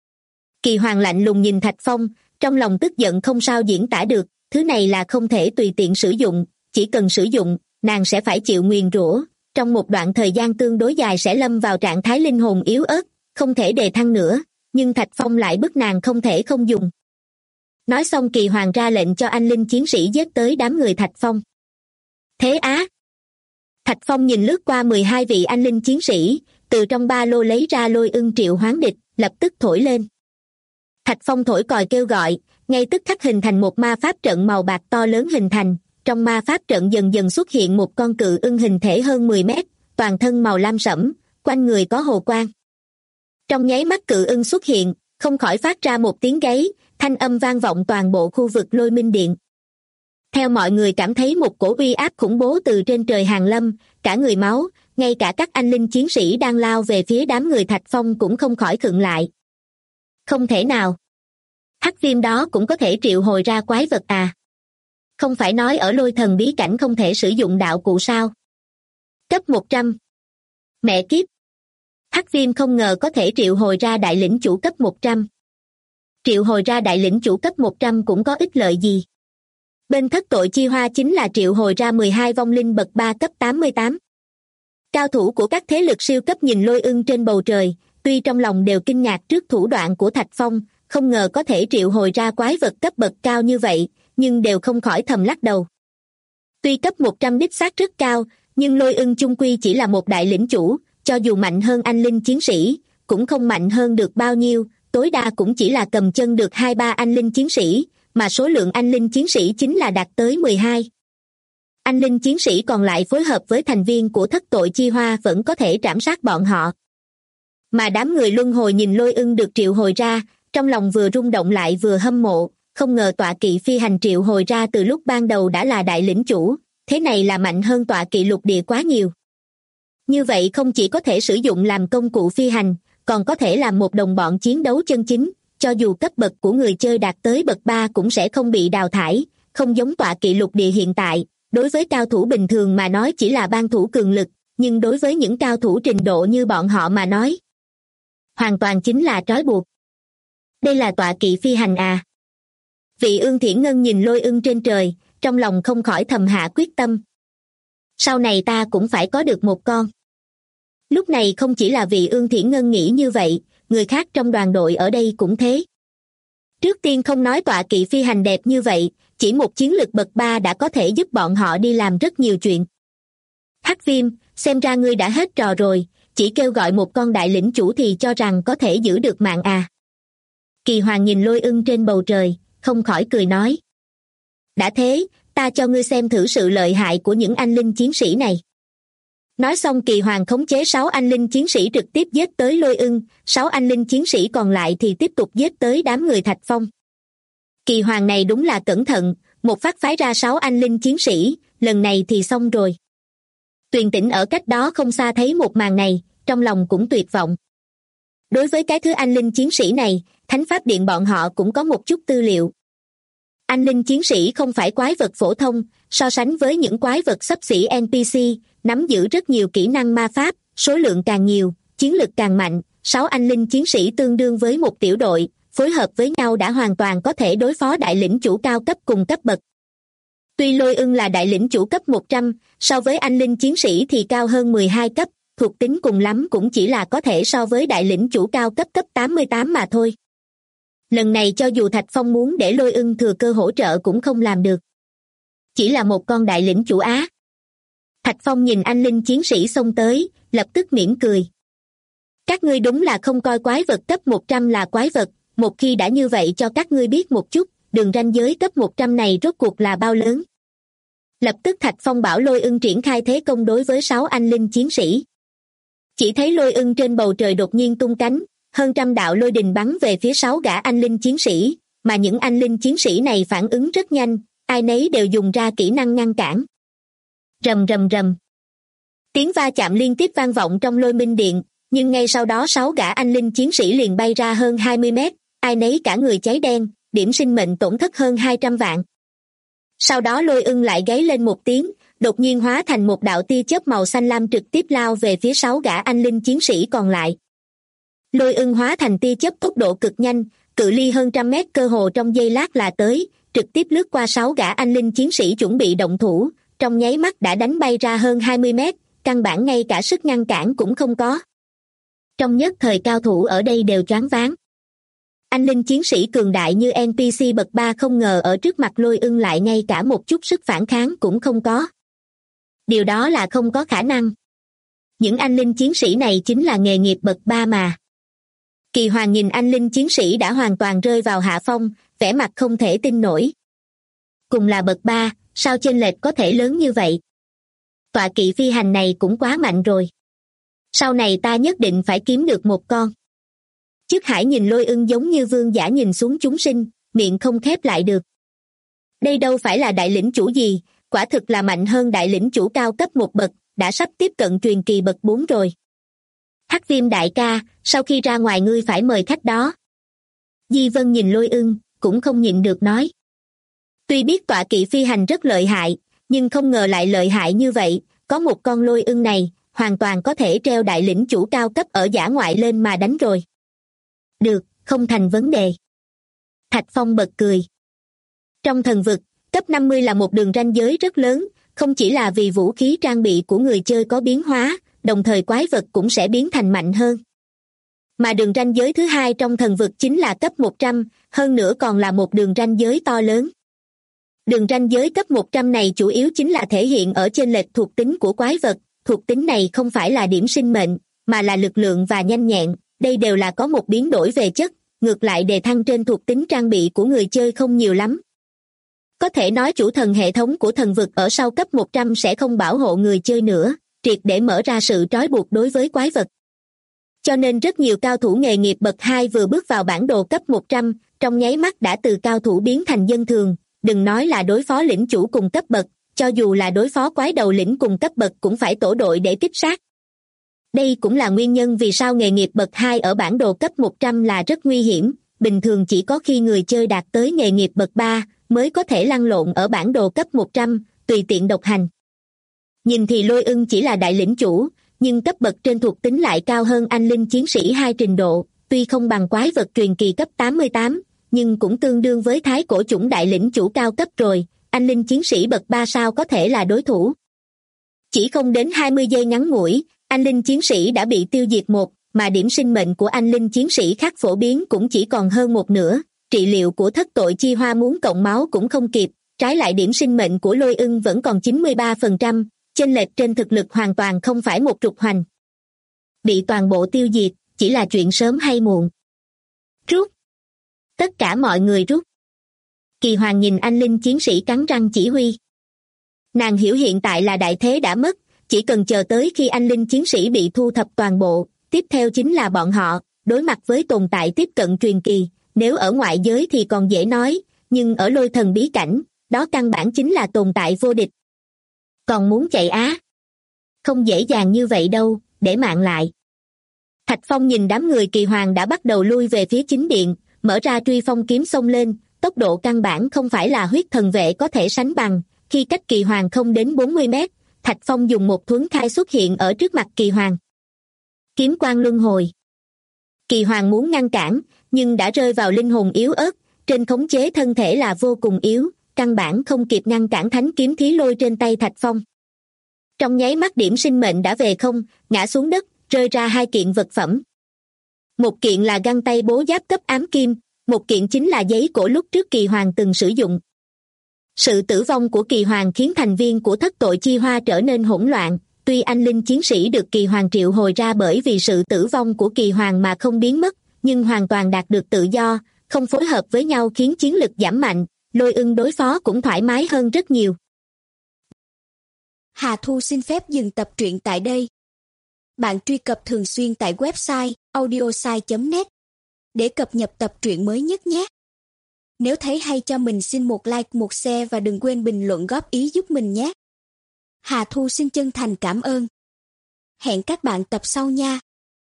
Kỳ Hoàng lạnh lùng nhìn Thạch Phong, trong lòng tức giận không sao diễn tả được, thứ này là không thể tùy tiện sử dụng, chỉ cần sử dụng, nàng sẽ phải chịu nguyền rủa, trong một đoạn thời gian tương đối dài sẽ lâm vào trạng thái linh hồn yếu ớt, không thể đề thăng nữa, nhưng Thạch Phong lại bức nàng không thể không dùng. Nói xong Kỳ Hoàng ra lệnh cho anh linh chiến sĩ giết tới đám người Thạch Phong. Thế á! Thạch Phong nhìn lướt qua 12 vị anh linh chiến sĩ, từ trong ba lô lấy ra lôi ưng triệu hoán địch, lập tức thổi lên. Thạch Phong thổi còi kêu gọi, ngay tức khắc hình thành một ma pháp trận màu bạc to lớn hình thành, trong ma pháp trận dần dần xuất hiện một con cự ưng hình thể hơn 10 mét, toàn thân màu lam sẫm, quanh người có hồ quang. Trong nháy mắt cự ưng xuất hiện, không khỏi phát ra một tiếng gáy, thanh âm vang vọng toàn bộ khu vực Lôi Minh Điện. Theo mọi người cảm thấy một cổ uy áp khủng bố từ trên trời hàng lâm, cả người máu, ngay cả các anh linh chiến sĩ đang lao về phía đám người Thạch Phong cũng không khỏi khựng lại. Không thể nào! Hắc Viêm đó cũng có thể triệu hồi ra quái vật à? Không phải nói ở lôi thần bí cảnh không thể sử dụng đạo cụ sao? Cấp 100. Mẹ kiếp! Hắc Viêm không ngờ có thể triệu hồi ra đại lĩnh chủ cấp 100. Triệu hồi ra đại lĩnh chủ cấp 100 cũng có ích lợi gì? Bên thất tội chi hoa chính là triệu hồi ra 12 vong linh bậc 3 cấp 88. Cao thủ của các thế lực siêu cấp nhìn Lôi Ưng trên bầu trời, tuy trong lòng đều kinh ngạc trước thủ đoạn của Thạch Phong, không ngờ có thể triệu hồi ra quái vật cấp bậc cao như vậy, nhưng đều không khỏi thầm lắc đầu. Tuy cấp 100 đích xác rất cao, nhưng Lôi Ưng chung quy chỉ là một đại lĩnh chủ, cho dù mạnh hơn anh linh chiến sĩ, cũng không mạnh hơn được bao nhiêu, tối đa cũng chỉ là cầm chân được 2-3 anh linh chiến sĩ, mà số lượng anh linh chiến sĩ chính là đạt tới 12. Anh linh chiến sĩ còn lại phối hợp với thành viên của thất tội chi hoa vẫn có thể trảm sát bọn họ. Mà đám người luân hồi nhìn Lôi Ưng được triệu hồi ra, trong lòng vừa rung động lại vừa hâm mộ, không ngờ tọa kỵ phi hành triệu hồi ra từ lúc ban đầu đã là đại lĩnh chủ, thế này là mạnh hơn tọa kỵ lục địa quá nhiều. Như vậy không chỉ có thể sử dụng làm công cụ phi hành, còn có thể làm một đồng bọn chiến đấu chân chính, cho dù cấp bậc của người chơi đạt tới bậc 3 cũng sẽ không bị đào thải, không giống tọa kỵ lục địa hiện tại, đối với cao thủ bình thường mà nói chỉ là ban thủ cường lực, nhưng đối với những cao thủ trình độ như bọn họ mà nói, hoàn toàn chính là trói buộc. Đây là tọa kỵ phi hành à? Vị Ương Thiển Ngân nhìn Lôi Ưng trên trời, trong lòng không khỏi thầm hạ quyết tâm. Sau này ta cũng phải có được một con. Lúc này không chỉ là vị Ương Thiển Ngân nghĩ như vậy, người khác trong đoàn đội ở đây cũng thế. Trước tiên không nói tọa kỵ phi hành đẹp như vậy, chỉ một chiến lực bậc 3 đã có thể giúp bọn họ đi làm rất nhiều chuyện. Hắc Viêm, xem ra ngươi đã hết trò rồi, chỉ kêu gọi một con đại lĩnh chủ thì cho rằng có thể giữ được mạng à? Kỳ Hoàng nhìn Lôi Ưng trên bầu trời, không khỏi cười nói. Đã thế, ta cho ngươi xem thử sự lợi hại của những anh linh chiến sĩ này. Nói xong Kỳ Hoàng khống chế 6 anh linh chiến sĩ trực tiếp giết tới Lôi Ưng, 6 anh linh chiến sĩ còn lại thì tiếp tục giết tới đám người Thạch Phong. Kỳ Hoàng này đúng là cẩn thận, một phát phái ra 6 anh linh chiến sĩ, lần này thì xong rồi. Tuyền Tĩnh ở cách đó không xa thấy một màn này, trong lòng cũng tuyệt vọng. Đối với cái thứ anh linh chiến sĩ này, Thánh Pháp Điện bọn họ cũng có một chút tư liệu. Anh linh chiến sĩ không phải quái vật phổ thông, so sánh với những quái vật xấp xỉ NPC, nắm giữ rất nhiều kỹ năng ma pháp, số lượng càng nhiều, chiến lực càng mạnh, 6 anh linh chiến sĩ tương đương với một tiểu đội, phối hợp với nhau đã hoàn toàn có thể đối phó đại lĩnh chủ cao cấp cùng cấp bậc. Tuy Lôi Ưng là đại lĩnh chủ cấp 100, so với anh linh chiến sĩ thì cao hơn 12 cấp, thuộc tính cùng lắm cũng chỉ là có thể so với đại lĩnh chủ cao cấp cấp 88 mà thôi. Lần này cho dù Thạch Phong muốn để Lôi Ưng thừa cơ hỗ trợ cũng không làm được. Chỉ là một con đại lĩnh chủ á. Thạch Phong nhìn anh linh chiến sĩ xông tới, lập tức mỉm cười. Các ngươi đúng là không coi quái vật cấp 100 là quái vật, một khi đã như vậy cho các ngươi biết một chút, đường ranh giới cấp 100 này rốt cuộc là bao lớn. Lập tức Thạch Phong bảo Lôi Ưng triển khai thế công đối với 6 anh linh chiến sĩ. Chỉ thấy Lôi Ưng trên bầu trời đột nhiên tung cánh, hơn trăm đạo lôi đình bắn về phía 6 gã anh linh chiến sĩ, mà những anh linh chiến sĩ này phản ứng rất nhanh, ai nấy đều dùng ra kỹ năng ngăn cản. Rầm rầm rầm. Tiếng va chạm liên tiếp vang vọng trong Lôi Minh Điện, nhưng ngay sau đó 6 gã anh linh chiến sĩ liền bay ra hơn 20 mét, ai nấy cả người cháy đen, điểm sinh mệnh tổn thất hơn 200 vạn. Sau đó Lôi Ưng lại gáy lên một tiếng, đột nhiên hóa thành một đạo tia chớp màu xanh lam trực tiếp lao về phía 6 gã anh linh chiến sĩ còn lại. Lôi Ưng hóa thành tia chớp tốc độ cực nhanh, cự ly hơn trăm mét cơ hồ trong giây lát là tới, trực tiếp lướt qua 6 gã anh linh chiến sĩ chuẩn bị động thủ, trong nháy mắt đã đánh bay ra hơn 20 mét, căn bản ngay cả sức ngăn cản cũng không có. Trong nhất thời cao thủ ở đây đều choáng váng. Anh linh chiến sĩ cường đại như NPC bậc 3 không ngờ ở trước mặt Lôi Ưng lại ngay cả một chút sức phản kháng cũng không có. Điều đó là không có khả năng. Những anh linh chiến sĩ này chính là nghề nghiệp bậc 3 mà. Kỳ Hoàng nhìn anh linh chiến sĩ đã hoàn toàn rơi vào hạ phong, vẻ mặt không thể tin nổi. Cùng là bậc 3, sao chênh lệch có thể lớn như vậy? Tọa kỵ phi hành này cũng quá mạnh rồi. Sau này ta nhất định phải kiếm được một con. Chức Hải nhìn Lôi Ưng giống như vương giả nhìn xuống chúng sinh, miệng không khép lại được. Đây đâu phải là đại lĩnh chủ gì, quả thực là mạnh hơn đại lĩnh chủ cao cấp một bậc, đã sắp tiếp cận truyền kỳ bậc 4 rồi. Hắc Viêm đại ca, sau khi ra ngoài ngươi phải mời khách đó. Di Vân nhìn Lôi Ưng, cũng không nhịn được nói. Tuy biết tọa kỵ phi hành rất lợi hại, nhưng không ngờ lại lợi hại như vậy, có một con Lôi Ưng này, hoàn toàn có thể treo đại lĩnh chủ cao cấp ở dã ngoại lên mà đánh rồi. Được, không thành vấn đề. Thạch Phong bật cười. Trong thần vực, Cấp 50 là một đường ranh giới rất lớn, không chỉ là vì vũ khí trang bị của người chơi có biến hóa, đồng thời quái vật cũng sẽ biến thành mạnh hơn. Mà đường ranh giới thứ hai trong thần vực chính là cấp 100, hơn nữa còn là một đường ranh giới to lớn. Đường ranh giới cấp 100 này chủ yếu chính là thể hiện ở chênh lệch thuộc tính của quái vật, thuộc tính này không phải là điểm sinh mệnh, mà là lực lượng và nhanh nhẹn, đây đều là có một biến đổi về chất, ngược lại đề thăng trên thuộc tính trang bị của người chơi không nhiều lắm. Có thể nói chủ thần hệ thống của thần vực ở sau cấp 100 sẽ không bảo hộ người chơi nữa, triệt để mở ra sự trói buộc đối với quái vật. Cho nên rất nhiều cao thủ nghề nghiệp bậc 2 vừa bước vào bản đồ cấp 100, trong nháy mắt đã từ cao thủ biến thành dân thường, đừng nói là đối phó lĩnh chủ cùng cấp bậc, cho dù là đối phó quái đầu lĩnh cùng cấp bậc cũng phải tổ đội để kích sát. Đây cũng là nguyên nhân vì sao nghề nghiệp bậc 2 ở bản đồ cấp 100 là rất nguy hiểm, bình thường chỉ có khi người chơi đạt tới nghề nghiệp bậc 3 mới có thể lăn lộn ở bản đồ cấp 100, tùy tiện độc hành. Nhìn thì Lôi Ưng chỉ là đại lĩnh chủ, nhưng cấp bậc trên thuộc tính lại cao hơn anh linh chiến sĩ 2 trình độ, tuy không bằng quái vật truyền kỳ cấp 88, nhưng cũng tương đương với thái cổ chủng đại lĩnh chủ cao cấp rồi, anh linh chiến sĩ bậc 3 sao có thể là đối thủ. Chỉ không đến 20 giây ngắn ngủi, anh linh chiến sĩ đã bị tiêu diệt một, mà điểm sinh mệnh của anh linh chiến sĩ khác phổ biến cũng chỉ còn hơn một nửa, trị liệu của thất tội chi hoa muốn cộng máu cũng không kịp, trái lại điểm sinh mệnh của Lôi Ưng vẫn còn 93%, chênh lệch trên thực lực hoàn toàn không phải một trục hoành. Bị toàn bộ tiêu diệt, chỉ là chuyện sớm hay muộn. Rút. Tất cả mọi người rút. Kỳ Hoàng nhìn anh linh chiến sĩ cắn răng chỉ huy. Nàng hiểu hiện tại là đại thế đã mất, chỉ cần chờ tới khi anh linh chiến sĩ bị thu thập toàn bộ, tiếp theo chính là bọn họ, đối mặt với tồn tại tiếp cận truyền kỳ, nếu ở ngoại giới thì còn dễ nói, nhưng ở lôi thần bí cảnh, đó căn bản chính là tồn tại vô địch. Còn muốn chạy á? Không dễ dàng như vậy đâu, để mạng lại. Thạch Phong nhìn đám người Kỳ Hoàng đã bắt đầu lui về phía chính điện, mở ra truy phong kiếm xông lên, tốc độ căn bản không phải là huyết thần vệ có thể sánh bằng, khi cách Kỳ Hoàng không đến 40 mét, Thạch Phong dùng một thuấn khai xuất hiện ở trước mặt Kỳ Hoàng. Kiếm quang luân hồi. Kỳ Hoàng muốn ngăn cản, nhưng đã rơi vào linh hồn yếu ớt, trên khống chế thân thể là vô cùng yếu, căn bản không kịp ngăn cản thánh kiếm thí lôi trên tay Thạch Phong. Trong nháy mắt điểm sinh mệnh đã về không, ngã xuống đất, rơi ra 2 kiện vật phẩm. Một kiện là găng tay bố giáp cấp ám kim, một kiện chính là giấy cổ lúc trước Kỳ Hoàng từng sử dụng. Sự tử vong của Kỳ Hoàng khiến thành viên của thất tội chi hoa trở nên hỗn loạn, tuy anh linh chiến sĩ được Kỳ Hoàng triệu hồi ra bởi vì sự tử vong của Kỳ Hoàng mà không biến mất, nhưng hoàn toàn đạt được tự do, không phối hợp với nhau khiến chiến lực giảm mạnh, Lôi Ưng đối phó cũng thoải mái hơn rất nhiều. Hà Thu xin phép dừng tập truyện tại đây. Bạn truy cập thường xuyên tại website audiosai.net để cập nhật tập truyện mới nhất nhé. Nếu thấy hay cho mình xin một like, một share và đừng quên bình luận góp ý giúp mình nhé. Hà Thu xin chân thành cảm ơn. Hẹn các bạn tập sau nha.